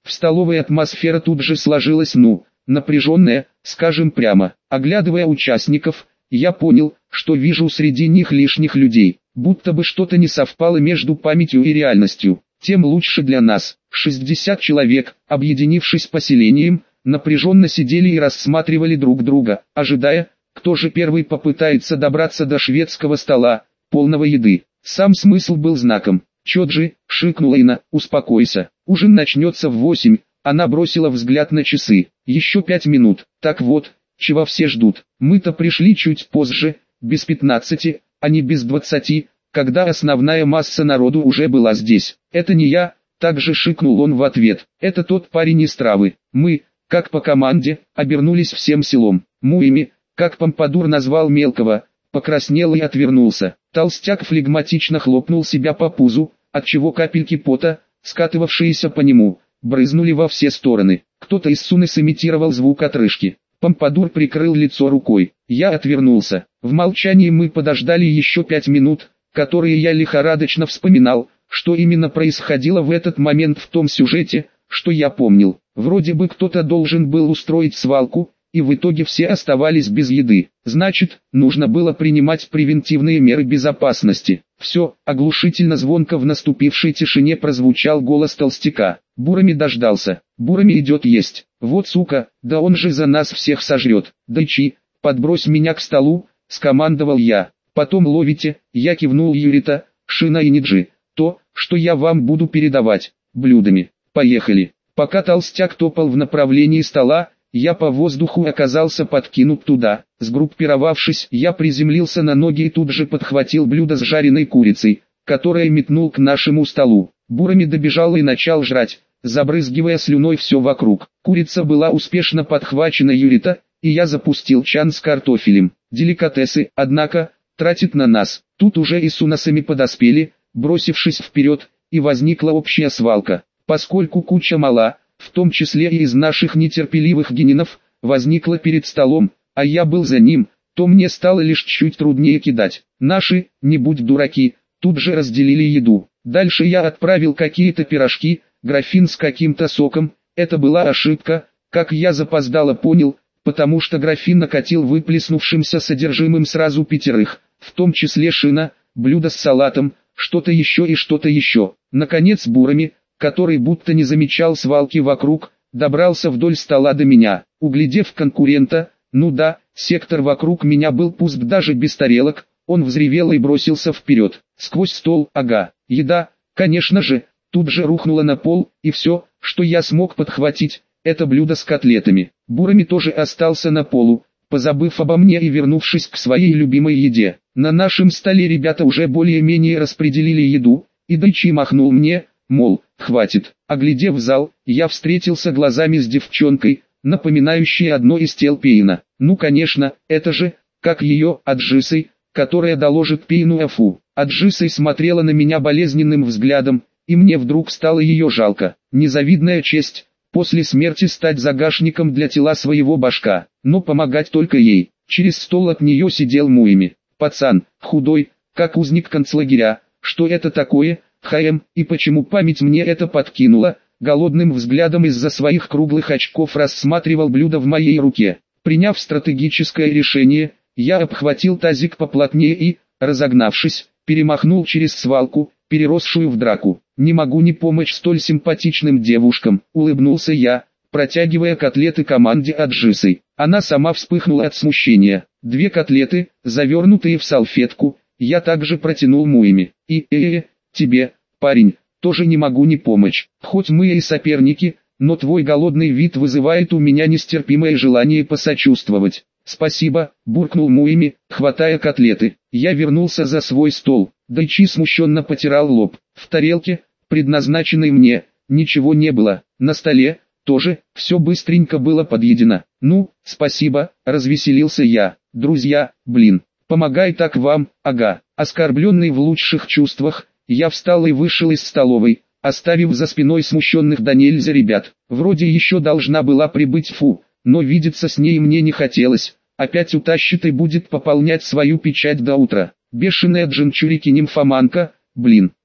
В столовой атмосфера тут же сложилась, напряженная, скажем прямо. Оглядывая участников, я понял, что вижу среди них лишних людей, будто бы что-то не совпало между памятью и реальностью. Тем лучше для нас. 60 человек, объединившись поселением, напряженно сидели и рассматривали друг друга, ожидая, кто же первый попытается добраться до шведского стола, полного еды. Сам смысл был знаком. «Чоджи», — шикнула Ина, — «успокойся. Ужин начнется в 8». Она бросила взгляд на часы. «Еще 5 минут. Так вот, чего все ждут? Мы-то пришли чуть позже, без 15, а не без 20, когда основная масса народу уже была здесь. Это не я», — также шикнул он в ответ. «Это тот парень из травы. Мы, как по команде, обернулись всем селом. Муями, как Помпадур назвал мелкого, покраснел и отвернулся. Толстяк флегматично хлопнул себя по пузу, отчего капельки пота, скатывавшиеся по нему, брызнули во все стороны. Кто-то из Суны сымитировал звук отрыжки. Помпадур прикрыл лицо рукой. Я отвернулся. В молчании мы подождали еще 5 минут, которые я лихорадочно вспоминал, что именно происходило в этот момент в том сюжете, что я помнил. Вроде бы кто-то должен был устроить свалку, и в итоге все оставались без еды. Значит, нужно было принимать превентивные меры безопасности. Все, оглушительно звонко в наступившей тишине прозвучал голос толстяка. Бурами дождался. Бурами идет есть. Вот сука, да он же за нас всех сожрет. Дайчи, подбрось меня к столу, скомандовал я. Потом ловите, я кивнул Юрита, Шина и Ниджи. То, что я вам буду передавать, блюдами. Поехали. Пока толстяк топал в направлении стола, я по воздуху оказался подкинут туда. Сгруппировавшись, я приземлился на ноги и тут же подхватил блюдо с жареной курицей, которое метнул к нашему столу. Бурами добежал и начал жрать, забрызгивая слюной все вокруг. Курица была успешно подхвачена Юрита, и я запустил чан с картофелем. Деликатесы, однако, тратит на нас. Тут уже и с уносами подоспели, бросившись вперед, и возникла общая свалка. Поскольку куча мала, в том числе и из наших нетерпеливых генинов, возникла перед столом, а я был за ним, то мне стало лишь чуть труднее кидать. Наши, не будь дураки, тут же разделили еду. Дальше я отправил какие-то пирожки, графин с каким-то соком. Это была ошибка, как я запоздало понял, потому что графин накатил выплеснувшимся содержимым сразу 5, в том числе Шина, блюдо с салатом, что-то еще и что-то еще. Наконец Бурами, который будто не замечал свалки вокруг, добрался вдоль стола до меня. Углядев конкурента, сектор вокруг меня был пуст даже без тарелок, он взревел и бросился вперед. Сквозь стол, еда, конечно же, тут же рухнула на пол, и все, что я смог подхватить, это блюдо с котлетами. Бурами тоже остался на полу, позабыв обо мне и вернувшись к своей любимой еде. На нашем столе ребята уже более-менее распределили еду, и Дайчи махнул мне, мол, хватит. Оглядев зал, я встретился глазами с девчонкой, напоминающей одно из тел Пейна. Ну конечно, это же, как ее, Аджисой, которая доложит Пейну Афу. Аджисой смотрела на меня болезненным взглядом, и мне вдруг стало ее жалко. Незавидная честь, после смерти стать загашником для тела своего башка, но помогать только ей. Через стол от нее сидел Муями. Пацан, худой, как узник концлагеря. Что это такое? И почему память мне это подкинула? Голодным взглядом из-за своих круглых очков рассматривал блюдо в моей руке. Приняв стратегическое решение, я обхватил тазик поплотнее и, разогнавшись, перемахнул через свалку, переросшую в драку. Не могу не помочь столь симпатичным девушкам, улыбнулся я, протягивая котлеты команде Аджисой. Она сама вспыхнула от смущения. 2 котлеты, завернутые в салфетку, я также протянул Муями. Тебе, парень, тоже не могу не помочь. Хоть мы и соперники, но твой голодный вид вызывает у меня нестерпимое желание посочувствовать. Спасибо, буркнул Муями, хватая котлеты. Я вернулся за свой стол. Дайчи смущенно потирал лоб. В тарелке, предназначенной мне, ничего не было. На столе, тоже, все быстренько было подъедено. Ну, спасибо, развеселился я. Друзья, помогай так вам, Оскорбленный в лучших чувствах, я встал и вышел из столовой, оставив за спиной смущенных до нельзя ребят. Вроде еще должна была прибыть Фу, но видеться с ней мне не хотелось. Опять утащит и будет пополнять свою печать до утра. Бешеная джинчурики-нимфоманка,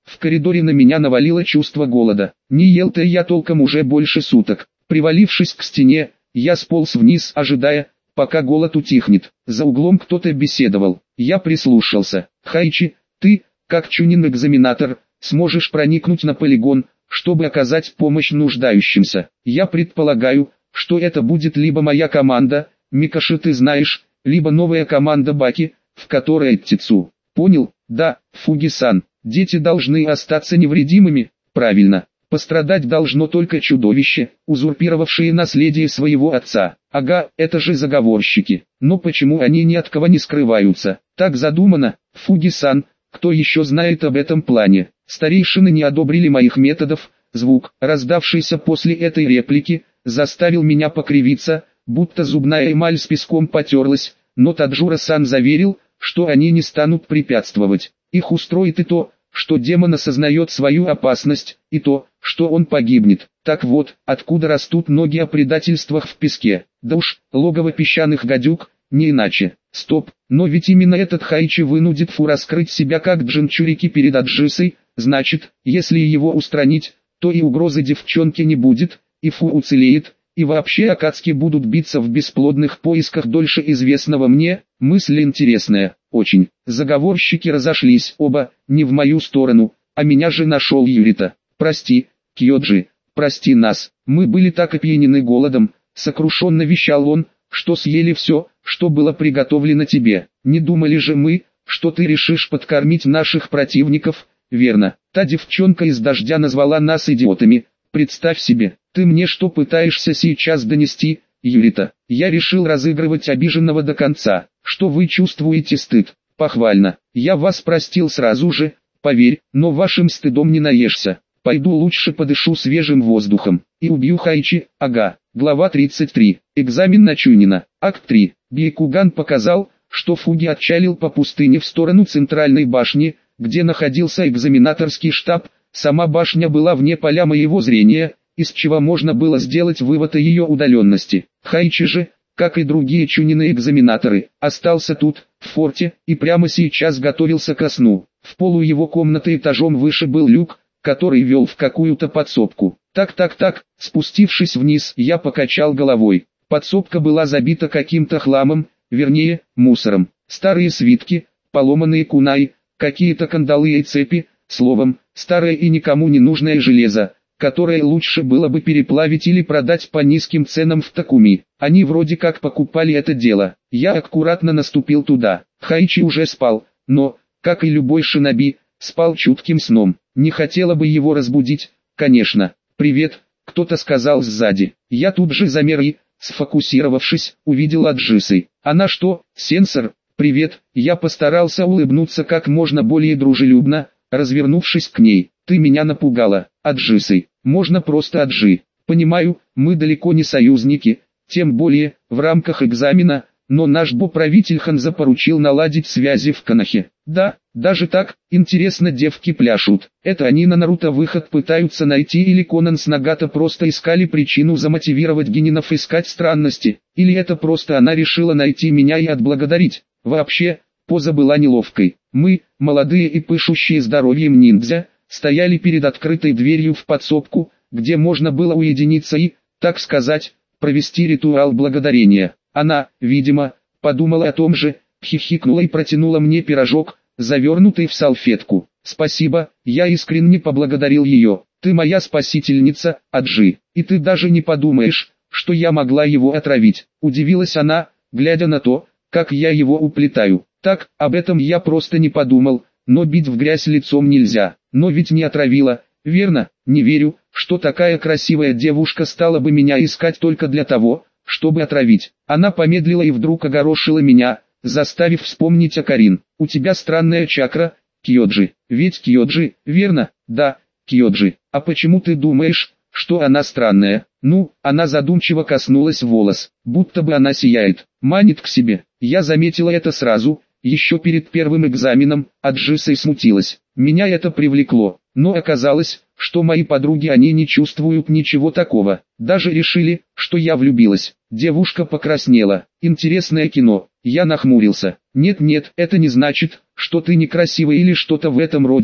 В коридоре на меня навалило чувство голода. Не ел-то я толком уже больше суток. Привалившись к стене, я сполз вниз, ожидая, пока голод утихнет. За углом кто-то беседовал. Я прислушался. «Хайчи, ты, как чунин-экзаменатор, сможешь проникнуть на полигон, чтобы оказать помощь нуждающимся. Я предполагаю, что это будет либо моя команда, Микаши ты знаешь, либо новая команда Баки, в которой Тицу». «Понял, да, Фуги-сан, дети должны остаться невредимыми». «Правильно. Пострадать должно только чудовище, узурпировавшее наследие своего отца». «Ага, это же заговорщики. Но почему они ни от кого не скрываются?» «Так задумано, Фуги-сан, кто еще знает об этом плане?» Старейшины не одобрили моих методов. Звук, раздавшийся после этой реплики, заставил меня покривиться, будто зубная эмаль с песком потерлась, но Таджура-сан заверил, что они не станут препятствовать. Их устроит и то, что демон осознает свою опасность, и то, что он погибнет. Так вот, откуда растут ноги о предательствах в песке. Да уж, логово песчаных гадюк, не иначе. Стоп, но ведь именно этот Хайчи вынудит Фу раскрыть себя как Джинчурики перед Аджисой. Значит, если его устранить, то и угрозы девчонке не будет, и Фу уцелеет, и вообще Акацки будут биться в бесплодных поисках дольше известного мне. Мысль интересная, очень. Заговорщики разошлись оба, не в мою сторону, а меня же нашел Юрита. «Прости, Кьоджи, прости нас, мы были так опьянены голодом», сокрушенно вещал он, «что съели все, что было приготовлено тебе. Не думали же мы, что ты решишь подкормить наших противников». «Верно, та девчонка из дождя назвала нас идиотами. Представь себе, ты мне что пытаешься сейчас донести, Юрита?» Я решил разыгрывать обиженного до конца. «Что вы чувствуете стыд?» «Похвально. Я вас простил сразу же, поверь, но вашим стыдом не наешься. Пойду лучше подышу свежим воздухом. И убью Хайчи». Ага. Глава 33. Экзамен на Чунина. Акт 3. Бейкуган показал, что Фуги отчалил по пустыне в сторону центральной башни, где находился экзаменаторский штаб. Сама башня была вне поля моего зрения, из чего можно было сделать вывод о ее удаленности. Хайчи же, как и другие чунины-экзаменаторы, остался тут, в форте, и прямо сейчас готовился ко сну. В полу его комнаты этажом выше был люк, который вел в какую-то подсобку. Так, спустившись вниз, я покачал головой. Подсобка была забита каким-то хламом, вернее, мусором. Старые свитки, поломанные кунаи, какие-то кандалы и цепи, словом, старое и никому не нужное железо, которое лучше было бы переплавить или продать по низким ценам в Такуми. Они вроде как покупали это дело. Я аккуратно наступил туда. Хайчи уже спал, но, как и любой шиноби, спал чутким сном. Не хотела бы его разбудить, конечно. «Привет», — кто-то сказал сзади. Я тут же замер и, сфокусировавшись, увидел Аджисы. «Она что, сенсор?» «Привет», я постарался улыбнуться как можно более дружелюбно, развернувшись к ней. «Ты меня напугала, Аджисы. Можно просто Аджи. Понимаю, мы далеко не союзники, тем более, в рамках экзамена, но наш бо-правитель Ханза поручил наладить связи в Конохе». «Да, даже так, интересно, девки пляшут. Это они на Наруто выход пытаются найти, или Конан с Нагата просто искали причину замотивировать генинов искать странности, или это просто она решила найти меня и отблагодарить?» Вообще, поза была неловкой. Мы, молодые и пышущие здоровьем ниндзя, стояли перед открытой дверью в подсобку, где можно было уединиться и, так сказать, провести ритуал благодарения. Она, видимо, подумала о том же, хихикнула и протянула мне пирожок, завернутый в салфетку. «Спасибо», я искренне поблагодарил ее. «Ты моя спасительница, Аджи, и ты даже не подумаешь, что я могла его отравить». Удивилась она, глядя на то, как я его уплетаю. «Так, об этом я просто не подумал, но бить в грязь лицом нельзя. Но ведь не отравила, верно? Не верю, что такая красивая девушка стала бы меня искать только для того, чтобы отравить». Она помедлила и вдруг огорошила меня, заставив вспомнить о Карин. «У тебя странная чакра, Кьоджи. Ведь Кьоджи, верно?» «Да, Кьоджи. А почему ты думаешь, что она странная?» «Ну», она задумчиво коснулась волос, будто бы она сияет, манит к себе. Я заметила это сразу, еще перед первым экзаменом. Аджиса и смутилась. Меня это привлекло, но оказалось, что мои подруги они не чувствуют ничего такого. Даже решили, что я влюбилась. Девушка покраснела. «Интересное кино». Я нахмурился. «Нет, это не значит, что ты некрасивая или что-то в этом роде.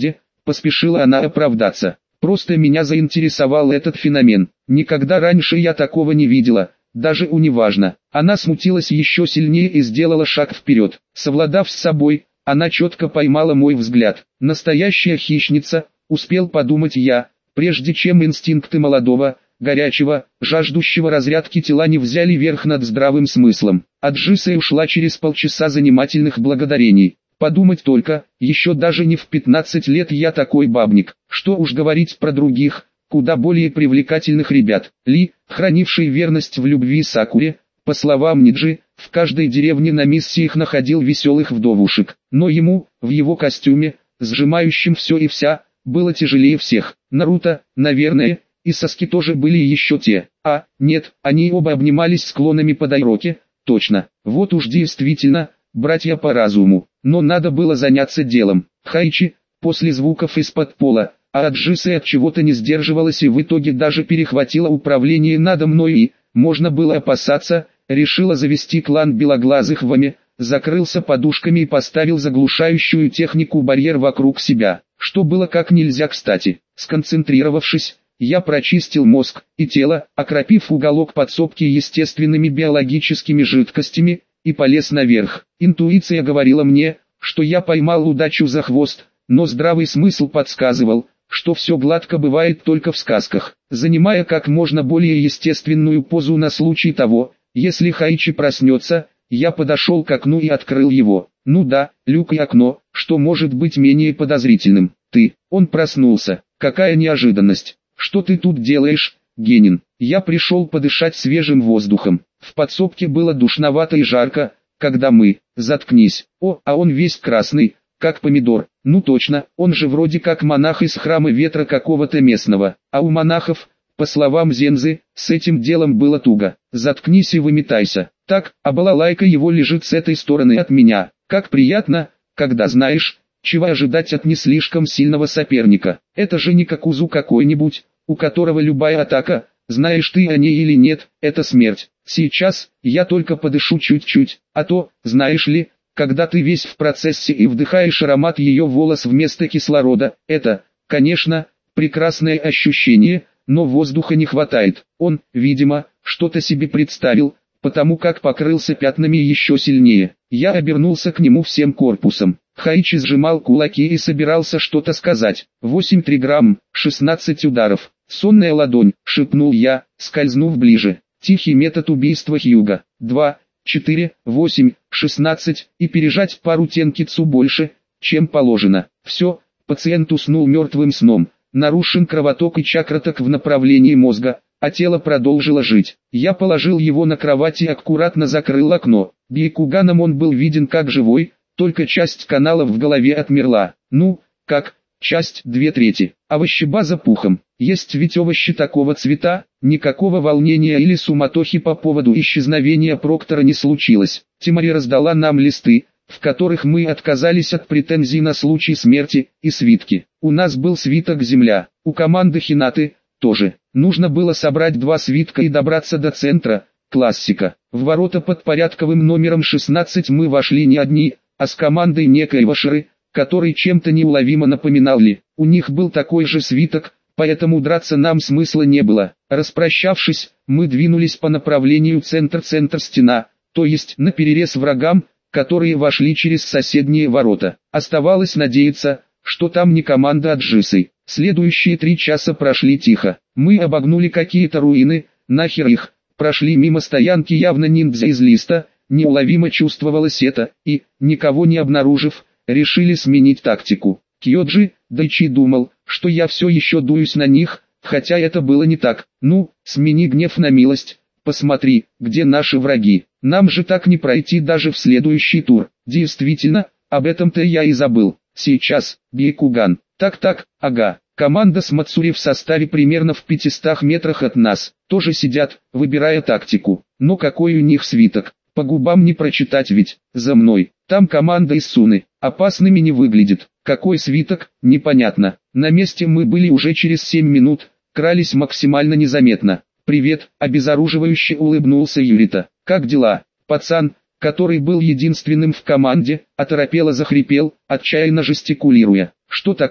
поспешила она оправдаться. Просто меня заинтересовал этот феномен. Никогда раньше я такого не видела, даже неважно. Она смутилась еще сильнее и сделала шаг вперед. Совладав с собой, она четко поймала мой взгляд. Настоящая хищница, успел подумать я, прежде чем инстинкты молодого, горячего, жаждущего разрядки тела не взяли верх над здравым смыслом. Аджиса ушла через полчаса занимательных благодарений. Подумать только, еще даже не в 15 лет я такой бабник, что уж говорить про других, куда более привлекательных ребят. Ли, хранивший верность в любви Сакуре, по словам Ниджи, в каждой деревне на миссиях находил веселых вдовушек, но ему, в его костюме, сжимающем все и вся, было тяжелее всех. Наруто, наверное, и Саски тоже были еще те. А, нет, они оба обнимались склонами по Дайроке, точно. Вот уж действительно, братья по разуму. Но надо было заняться делом. Хайчи, после звуков из-под пола, а Аджиса от чего-то не сдерживалась и в итоге даже перехватила управление надо мной и, можно было опасаться, решила завести клан белоглазых в Аме, закрылся подушками и поставил заглушающую технику барьер вокруг себя, что было как нельзя кстати. Сконцентрировавшись, я прочистил мозг и тело, окропив уголок подсобки естественными биологическими жидкостями, и полез наверх. Интуиция говорила мне, что я поймал удачу за хвост, но здравый смысл подсказывал, что все гладко бывает только в сказках. Занимая как можно более естественную позу на случай того, если Хайчи проснется, я подошел к окну и открыл его. Ну да, люк и окно, что может быть менее подозрительным. Ты, он проснулся, какая неожиданность. Что ты тут делаешь, Генин? Я пришел подышать свежим воздухом. В подсобке было душновато и жарко, когда мы, заткнись. О, а он весь красный, как помидор. Ну точно, он же вроде как монах из храма ветра какого-то местного. А у монахов, по словам Зензы, с этим делом было туго. Заткнись и выметайся. Так, а балалайка его лежит с этой стороны от меня. Как приятно, когда знаешь, чего ожидать от не слишком сильного соперника. Это же не Какузу какой-нибудь, у которого любая атака, знаешь ты о ней или нет, это смерть. Сейчас, я только подышу чуть-чуть, а то, знаешь ли, когда ты весь в процессе и вдыхаешь аромат ее волос вместо кислорода, это, конечно, прекрасное ощущение, но воздуха не хватает. Он, видимо, что-то себе представил, потому как покрылся пятнами еще сильнее. Я обернулся к нему всем корпусом. Хайчи сжимал кулаки и собирался что-то сказать. 8 триграмм, 16 ударов. «Сонная ладонь», — шепнул я, скользнув ближе. «Тихий метод убийства Хьюга. 2, 4, 8, 16, и пережать пару тенкицу больше, чем положено». Все, пациент уснул мертвым сном. Нарушен кровоток и чакраток в направлении мозга, а тело продолжило жить. Я положил его на кровать и аккуратно закрыл окно. Бейкуганом он был виден как живой, только часть каналов в голове отмерла. Ну, как, часть 2/3. Овощебаза пухом. Есть ведь овощи такого цвета, никакого волнения или суматохи по поводу исчезновения Проктора не случилось. Тимари раздала нам листы, в которых мы отказались от претензий на случай смерти, и свитки. У нас был свиток «Земля», у команды Хинаты тоже. Нужно было собрать 2 свитка и добраться до центра, классика. В ворота под порядковым номером 16 мы вошли не одни, а с командой некоего Ширы, который чем-то неуловимо напоминал Ли. У них был такой же свиток, поэтому драться нам смысла не было. Распрощавшись, мы двинулись по направлению центр-стена, то есть наперерез врагам, которые вошли через соседние ворота. Оставалось надеяться, что там не команда Аджисы. Следующие 3 часа прошли тихо. Мы обогнули какие-то руины, нахер их, прошли мимо стоянки явно ниндзя из листа, неуловимо чувствовалось это, и, никого не обнаружив, решили сменить тактику. Кьёджи, Дайчи думал, что я все еще дуюсь на них, хотя это было не так. Ну, смени гнев на милость, посмотри, где наши враги. Нам же так не пройти даже в следующий тур. Действительно, об этом-то я и забыл. Сейчас, Бейкуган. Так, ага. Команда с Мацури в составе примерно в 500 метрах от нас. Тоже сидят, выбирая тактику. Но какой у них свиток? По губам не прочитать ведь. За мной. Там команда из Суны. Опасными не выглядит. Какой свиток, непонятно. На месте мы были уже через 7 минут. Крались максимально незаметно. «Привет», — обезоруживающе улыбнулся Юрита. «Как дела?» Пацан, который был единственным в команде, оторопело захрипел, отчаянно жестикулируя. «Что такое?»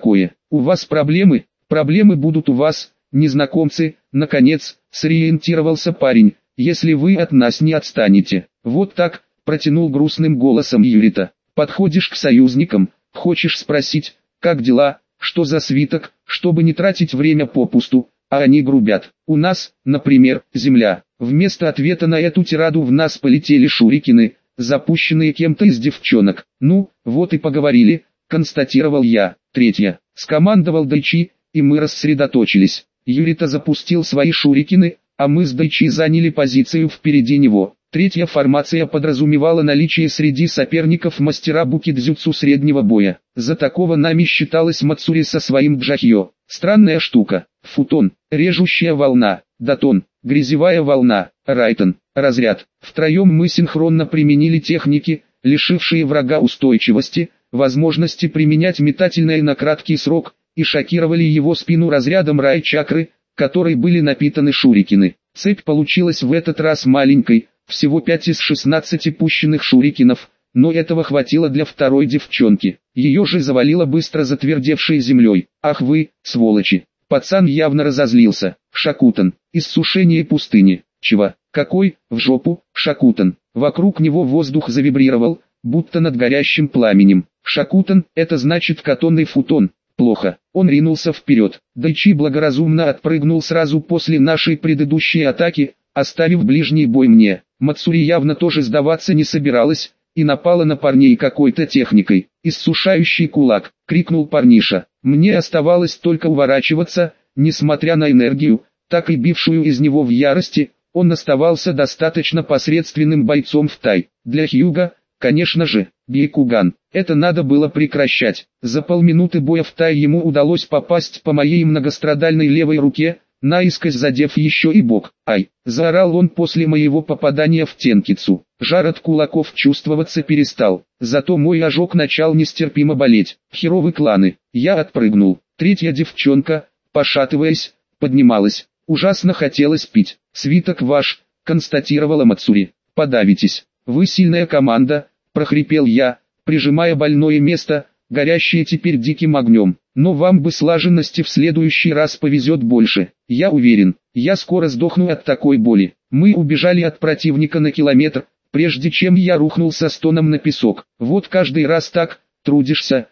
У вас проблемы? Проблемы будут у вас, незнакомцы, наконец, сориентировался парень, если вы от нас не отстанете. Вот так, протянул грустным голосом Юрита. Подходишь к союзникам, хочешь спросить, как дела, что за свиток, чтобы не тратить время попусту, а они грубят. У нас, например, земля. Вместо ответа на эту тираду в нас полетели шурикины, запущенные кем-то из девчонок. Ну, вот и поговорили, констатировал я. Третья. Скомандовал Дайчи, и мы рассредоточились. Юрита запустил свои шурикины, а мы с Дайчи заняли позицию впереди него. Третья формация подразумевала наличие среди соперников мастера букидзюцу среднего боя. За такого нами считалась Мацури со своим джахьё. Странная штука. Футон, режущая волна, датон, грязевая волна, райтон, разряд. Втроем мы синхронно применили техники, лишившие врага устойчивости, возможности применять метательное на краткий срок, и шокировали его спину разрядом рай-чакры, которой были напитаны шурикины. Цепь получилась в этот раз маленькой, всего 5 из 16 пущенных шурикинов, но этого хватило для второй девчонки. Ее же завалило быстро затвердевшей землей. Ах вы, сволочи! Пацан явно разозлился. Шакутан, иссушение пустыни. Чего? Какой? В жопу, Шакутан. Вокруг него воздух завибрировал, будто над горящим пламенем. Шакутан, это значит катонный футон. Плохо. Он ринулся вперед. Дайчи благоразумно отпрыгнул сразу после нашей предыдущей атаки, оставив ближний бой мне. Мацури явно тоже сдаваться не собиралась, и напала на парней какой-то техникой. «Иссушающий кулак!» — крикнул парниша. Мне оставалось только уворачиваться, несмотря на энергию, так и бившую из него в ярости, он оставался достаточно посредственным бойцом в тай. Для Хьюга, конечно же, Бейкуган. Это надо было прекращать. За полминуты боя в тай ему удалось попасть по моей многострадальной левой руке, наискось задев еще и бок. «Ай!» — заорал он после моего попадания в тенкицу. Жар от кулаков чувствоваться перестал, зато мой ожог начал нестерпимо болеть. Херовы кланы. Я отпрыгнул. Третья девчонка, пошатываясь, поднималась. Ужасно хотелось пить. «Свиток ваш», — констатировала Мацури. «Подавитесь. Вы сильная команда», — прохрипел я, прижимая больное место, горящее теперь диким огнем. «Но вам бы слаженности в следующий раз повезет больше. Я уверен, я скоро сдохну от такой боли». Мы убежали от противника на километр, прежде чем я рухнул со стоном на песок. Вот каждый раз так, трудишься,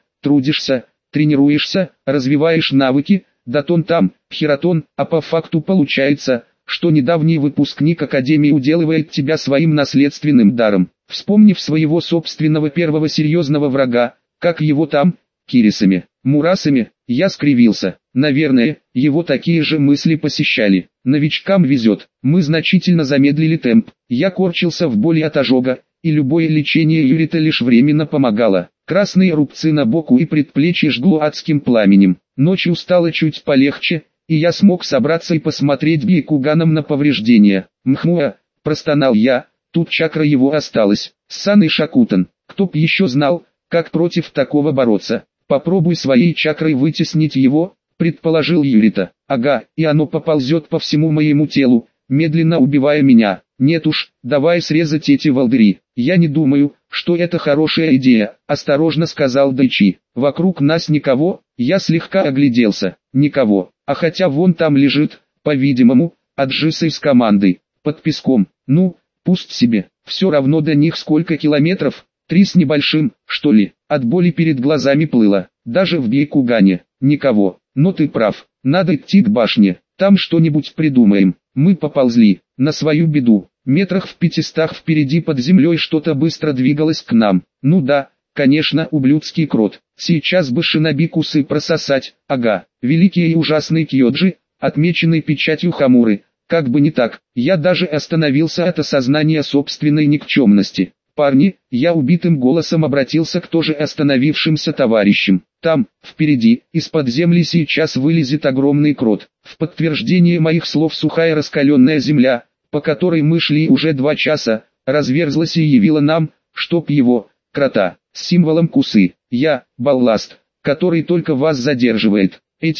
тренируешься, развиваешь навыки, датон там, хератон, а по факту получается, что недавний выпускник Академии уделывает тебя своим наследственным даром. Вспомнив своего собственного первого серьезного врага, как его там, кирисами, мурасами, я скривился. Наверное, его такие же мысли посещали. Новичкам везет. Мы значительно замедлили темп. Я корчился в боли от ожога, и любое лечение Юрита лишь временно помогало. Красные рубцы на боку и предплечье жгло адским пламенем. Ночью стало чуть полегче, и я смог собраться и посмотреть Бейкуганом на повреждения. «Мхмуа», — простонал я, тут чакра его осталась. Ссаный Шакутан. Кто б еще знал, как против такого бороться. Попробуй своей чакрой вытеснить его, предположил Юрита. Ага, и оно поползет по всему моему телу, медленно убивая меня. Нет уж, давай срезать эти волдыри. Я не думаю, что это хорошая идея, осторожно сказал Дайчи. Вокруг нас никого, я слегка огляделся. Никого, а хотя вон там лежит, по-видимому, Аджисой с командой, под песком. Ну, пусть себе, все равно до них сколько километров, 3 с небольшим, что ли. От боли перед глазами плыло, даже в Бейкугане, никого. Но ты прав, надо идти к башне, там что-нибудь придумаем. Мы поползли, на свою беду. Метрах в 500 впереди под землей что-то быстро двигалось к нам. Ну да, конечно, ублюдский крот. Сейчас бы шинобикусы прососать, ага. Великий и ужасный Кьоджи, отмеченный печатью Хамуры. Как бы не так, я даже остановился от осознания собственной никчемности. «Парни», я убитым голосом обратился к тоже остановившимся товарищам. «Там, впереди, из-под земли сейчас вылезет огромный крот». В подтверждение моих слов сухая раскаленная земля, по которой мы шли уже 2 часа, разверзлась и явила нам, чтоб его, крота, с символом кусы. Я, балласт, который только вас задерживает.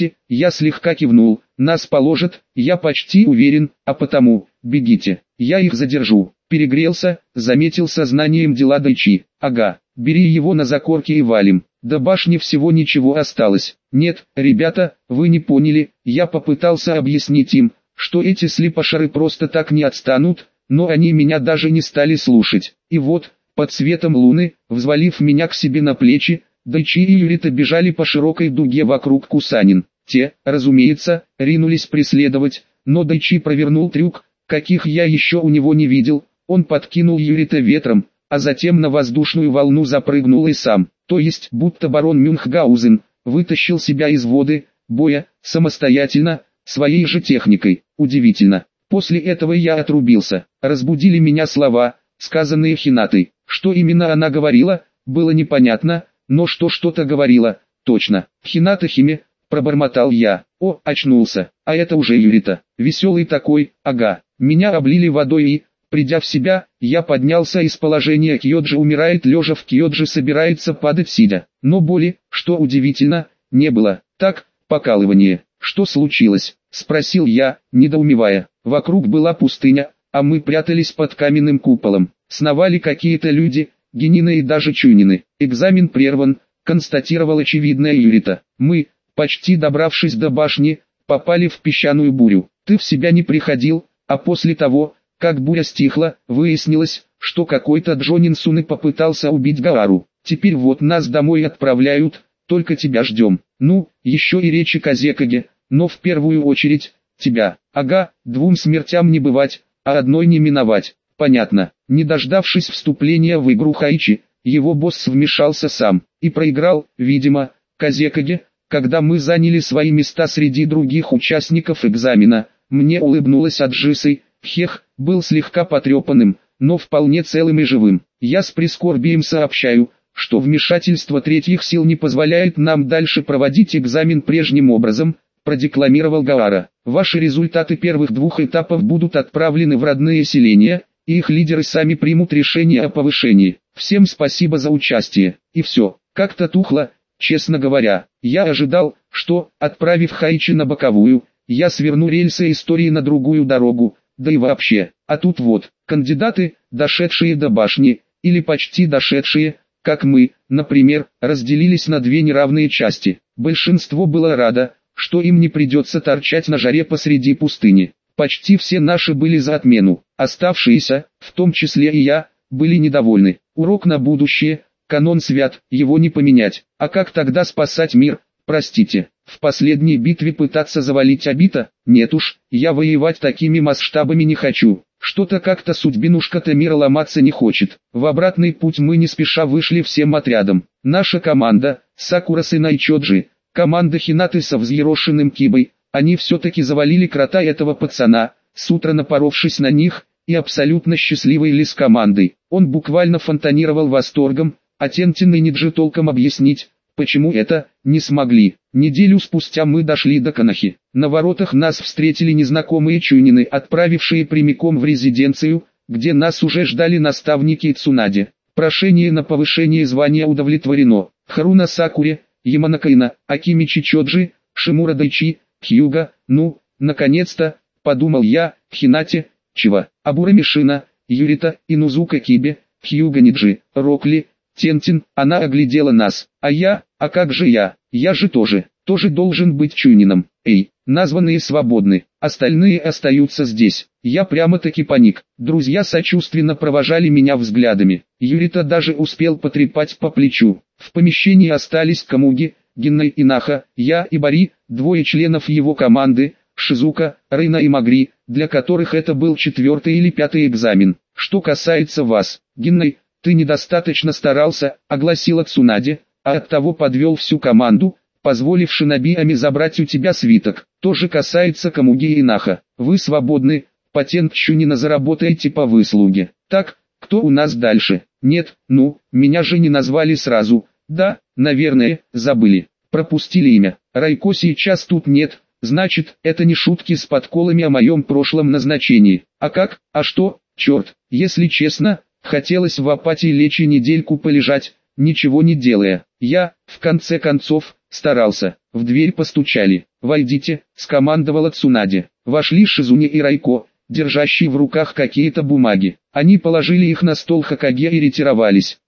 Я слегка кивнул, нас положат, я почти уверен, а потому, бегите, я их задержу. Перегрелся, заметил сознанием дела Дайчи. Ага, бери его на закорки и валим. До башни всего ничего осталось. Нет, ребята, вы не поняли, я попытался объяснить им, что эти слепошары просто так не отстанут, но они меня даже не стали слушать. И вот, под светом луны, взвалив меня к себе на плечи, Дайчи и Юрита бежали по широкой дуге вокруг Кусанин. Те, разумеется, ринулись преследовать, но Дайчи провернул трюк, каких я еще у него не видел. Он подкинул Юрита ветром, а затем на воздушную волну запрыгнул и сам, то есть будто барон Мюнхгаузен, вытащил себя из воды, боя, самостоятельно, своей же техникой. Удивительно. После этого я отрубился. Разбудили меня слова, сказанные Хинатой. Что именно она говорила, было непонятно, но что-то говорила, точно. Хината Химе, пробормотал я. О, очнулся, а это уже Юрита. Веселый такой, ага. Меня облили водой и, придя в себя, я поднялся из положения Кьоджи умирает лежа, в Кьоджи собирается падать сидя. Но боли, что удивительно, не было. Так, покалывание. Что случилось? Спросил я, недоумевая. Вокруг была пустыня, а мы прятались под каменным куполом. Сновали какие-то люди, генины и даже чунины. Экзамен прерван, констатировал очевидная Юрита. Мы, почти добравшись до башни, попали в песчаную бурю. Ты в себя не приходил, а после того, как буря стихла, выяснилось, что какой-то Джонин Суны попытался убить Гаару. Теперь вот нас домой отправляют, только тебя ждем. Ну, еще и речи Казекаге, но в первую очередь, тебя. Ага, двум смертям не бывать, а одной не миновать. Понятно. Не дождавшись вступления в игру Хайчи, его босс вмешался сам и проиграл, видимо, Казекаге. Когда мы заняли свои места среди других участников экзамена, мне улыбнулась Аджисой. Хех, был слегка потрепанным, но вполне целым и живым. Я с прискорбием сообщаю, что вмешательство третьих сил не позволяет нам дальше проводить экзамен прежним образом, продекламировал Гаара. Ваши результаты первых двух этапов будут отправлены в родные селения, и их лидеры сами примут решение о повышении. Всем спасибо за участие. И все, как-то тухло, честно говоря. Я ожидал, что, отправив Хайчи на боковую, я сверну рельсы истории на другую дорогу, да и вообще. А тут вот, кандидаты, дошедшие до башни, или почти дошедшие, как мы, например, разделились на две неравные части. Большинство было радо, что им не придется торчать на жаре посреди пустыни. Почти все наши были за отмену. Оставшиеся, в том числе и я, были недовольны. Урок на будущее, канон свят, его не поменять. А как тогда спасать мир? Простите, в последней битве пытаться завалить Обита? Нет уж, я воевать такими масштабами не хочу. Что-то как-то судьбинушка-то мира ломаться не хочет. В обратный путь мы не спеша вышли всем отрядом. Наша команда, Сакурасы Найчоджи, команда Хинаты со взъерошенным кибой, они все-таки завалили крота этого пацана, с утра напоровшись на них, и абсолютно счастливой ли с командой. Он буквально фонтанировал восторгом, а Тентин и Ниджи толком объяснить, почему это, не смогли. Неделю спустя мы дошли до Канахи. На воротах нас встретили незнакомые чунины, отправившие прямиком в резиденцию, где нас уже ждали наставники Цунади. Прошение на повышение звания удовлетворено. Харуна Сакуре, Яманакаина, Акимичи Чоджи, Шимура Дайчи, Хьюга, ну, наконец-то, подумал я, Хинате, Чива, Абура Мишина, Юрита, Инузука Кибе, Хьюга Ниджи, Рокли, Тентин. Она оглядела нас. А как же я же тоже должен быть чунином. Эй, названные свободны, остальные остаются здесь. Я прямо-таки паник. Друзья сочувственно провожали меня взглядами. Юрита даже успел потрепать по плечу. В помещении остались Камуги, Гиннай и Наха, я и Бори, двое членов его команды, Шизука, Рейна и Магри, для которых это был 4-й или 5-й экзамен. Что касается вас, Гиннай, ты недостаточно старался, огласила Цунади, а оттого подвел всю команду, позволив шинобиами забрать у тебя свиток. То же касается Камуги и Наха. Вы свободны, патент Чунина заработаете по выслуге. Так, кто у нас дальше? Нет, ну, меня же не назвали сразу. Да, наверное, забыли. Пропустили имя. Райко сейчас тут нет, значит, это не шутки с подколами о моем прошлом назначении. А как? А что? Черт, если честно, хотелось в апатии лечь и недельку полежать, ничего не делая. Я, в конце концов, старался. В дверь постучали. «Войдите», — скомандовала Цунади. Вошли Шизуни и Райко, держащие в руках какие-то бумаги. Они положили их на стол Хокаге и ретировались.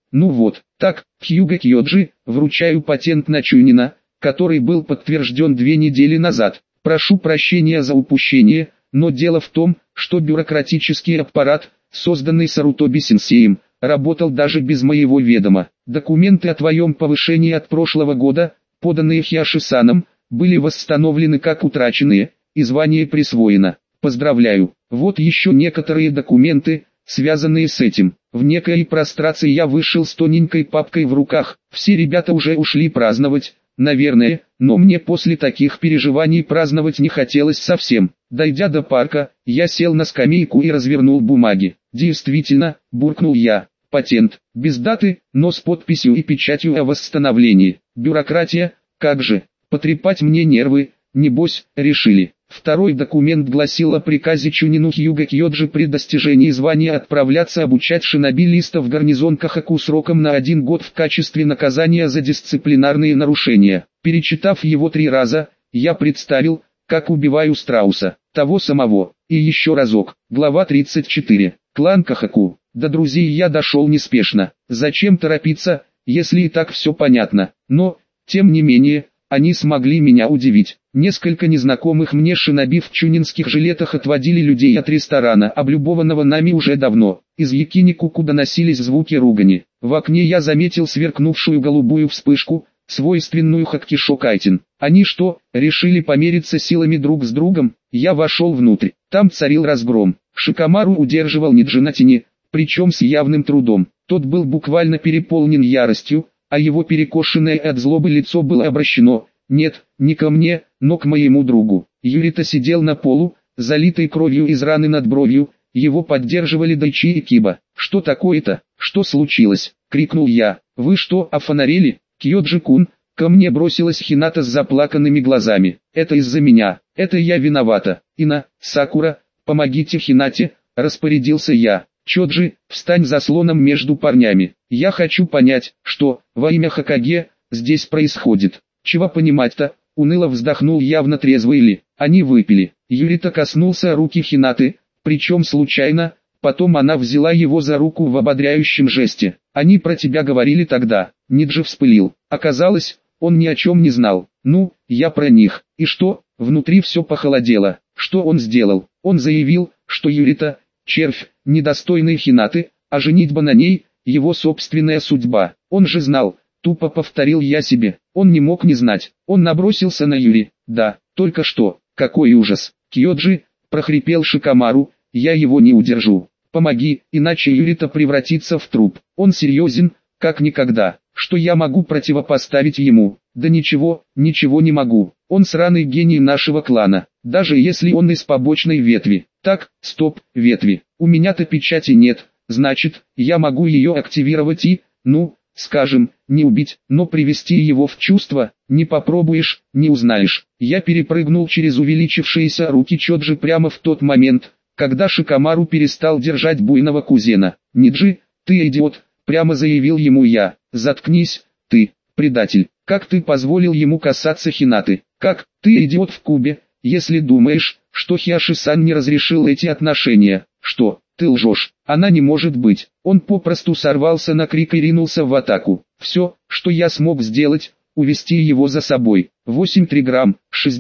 Ну вот, так, Хьюго Кьёджи, вручаю патент на Чунина, который был подтвержден 2 недели назад. Прошу прощения за упущение, но дело в том, что бюрократический аппарат, созданный Сарутоби-сенсеем, работал даже без моего ведома. Документы о твоем повышении от прошлого года, поданные Хиаши-саном, были восстановлены как утраченные, и звание присвоено. Поздравляю. Вот еще некоторые документы, связанные с этим. В некой прострации я вышел с тоненькой папкой в руках. Все ребята уже ушли праздновать, наверное, но мне после таких переживаний праздновать не хотелось совсем. Дойдя до парка, я сел на скамейку и развернул бумаги. Действительно, буркнул я. Патент, без даты, но с подписью и печатью о восстановлении. Бюрократия, как же, потрепать мне нервы, небось, решили. Второй документ гласил о приказе Чунину Хьюго Кьёджи при достижении звания отправляться обучать шинобилистов в гарнизон Кахаку сроком на 1 год в качестве наказания за дисциплинарные нарушения. Перечитав его 3 раза, я представил, как убиваю страуса, того самого, и еще разок. Глава 34. Клан Кахаку. До друзей я дошел неспешно. Зачем торопиться, если и так все понятно? Но, тем не менее, они смогли меня удивить. Несколько незнакомых мне шиноби в чунинских жилетах отводили людей от ресторана, облюбованного нами уже давно. Из Якиникуку доносились звуки ругани. В окне я заметил сверкнувшую голубую вспышку, свойственную Хаккишо Кайтин. Они что, решили помериться силами друг с другом? Я вошел внутрь. Там царил разгром. Шикамару удерживал Ниджи на тени, причем с явным трудом. Тот был буквально переполнен яростью, а его перекошенное от злобы лицо было обращено, нет, не ко мне, но к моему другу. Юрита сидел на полу, залитый кровью из раны над бровью, его поддерживали Дайчи и Киба. «Что такое-то? Что случилось?» — крикнул я. «Вы что, офонарели? Кьёджи-кун?» Ко мне бросилась Хината с заплаканными глазами. «Это из-за меня, это я виновата. Ина, Сакура, помогите Хинате», — распорядился я. «Чоджи, встань заслоном между парнями. Я хочу понять, что, во имя Хокаге, здесь происходит». «Чего понимать-то?» — уныло вздохнул явно трезвый Ли. Они выпили. Юрита коснулся руки Хинаты, причем случайно, потом она взяла его за руку в ободряющем жесте. «Они про тебя говорили тогда». Ниджи вспылил. Оказалось, он ни о чем не знал. «Ну, я про них». И что? Внутри все похолодело. Что он сделал? Он заявил, что Юрита — червь, недостойный Хинаты, а женитьба на ней — его собственная судьба. Он же знал, тупо повторил я себе. Он не мог не знать. Он набросился на Юри. Да, только что. Какой ужас. Кьёджи, прохрипел Шикамару, я его не удержу. Помоги, иначе Юрита превратится в труп. Он серьезен, как никогда. Что я могу противопоставить ему? Да ничего, ничего не могу. Он сраный гений нашего клана, даже если он из побочной ветви. Так, стоп, ветви. У меня-то печати нет, значит, я могу ее активировать и, ну, скажем, не убить, но привести его в чувство. Не попробуешь, не узнаешь. Я перепрыгнул через увеличившиеся руки Чоджи прямо в тот момент, когда Шикамару перестал держать буйного кузена. «Ниджи, ты идиот», прямо заявил ему я. «Заткнись, ты, предатель. Как ты позволил ему касаться Хинаты? Как, ты идиот в Кубе, если думаешь, что Хиаши-сан не разрешил эти отношения? Что, ты лжешь? Она не может быть». Он попросту сорвался на крик и ринулся в атаку. Все, что я смог сделать, увести его за собой. 8,3 грамм,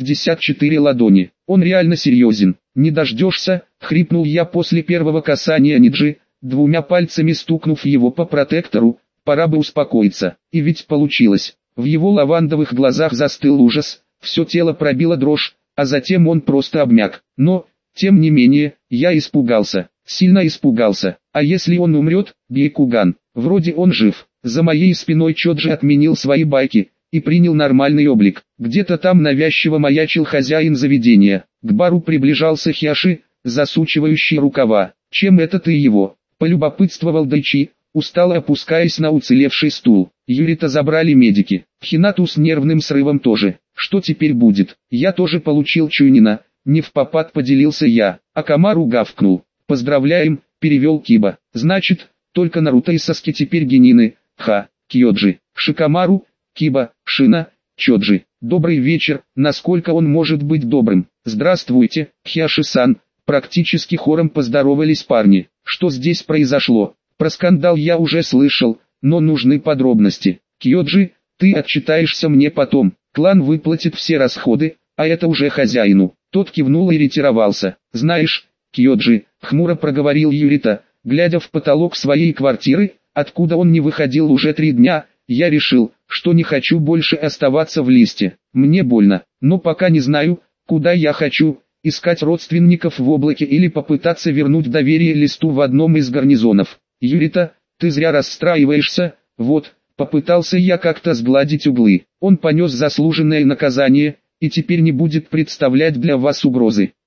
64 ладони. Он реально серьезен. «Не дождешься», — хрипнул я после первого касания Ниджи, двумя пальцами стукнув его по протектору. Пора бы успокоиться. И ведь получилось. В его лавандовых глазах застыл ужас, все тело пробило дрожь, а затем он просто обмяк. Но, тем не менее, я испугался. Сильно испугался. А если он умрет, Бейкуган? Вроде он жив. За моей спиной Чоджи отменил свои байки и принял нормальный облик. Где-то там навязчиво маячил хозяин заведения. К бару приближался Хиаши, засучивающий рукава. «Чем это ты его?» — полюбопытствовал Дайчи, устало опускаясь на уцелевший стул. Юрита забрали медики. Хинату с нервным срывом тоже. Что теперь будет? Я тоже получил Чунина. Невпопад поделился я. А Камару гавкнул. «Поздравляем», — перевел Киба. «Значит, только Наруто и Саски теперь генины». Ха, Кьёджи, Шикамару, Киба, Шина, Чоджи. Добрый вечер. Насколько он может быть добрым? Здравствуйте, Хиаши-сан. Практически хором поздоровались парни. Что здесь произошло? Про скандал я уже слышал, но нужны подробности. Кьоджи, ты отчитаешься мне потом. Клан выплатит все расходы, а это уже хозяину. Тот кивнул и ретировался. Знаешь, Кьоджи, хмуро проговорил Юрита, глядя в потолок своей квартиры, откуда он не выходил уже 3 дня, я решил, что не хочу больше оставаться в Листе. Мне больно, но пока не знаю, куда я хочу, искать родственников в облаке или попытаться вернуть доверие Листу в одном из гарнизонов. Юрита, ты зря расстраиваешься, вот, попытался я как-то сгладить углы. Он понес заслуженное наказание, и теперь не будет представлять для вас угрозы.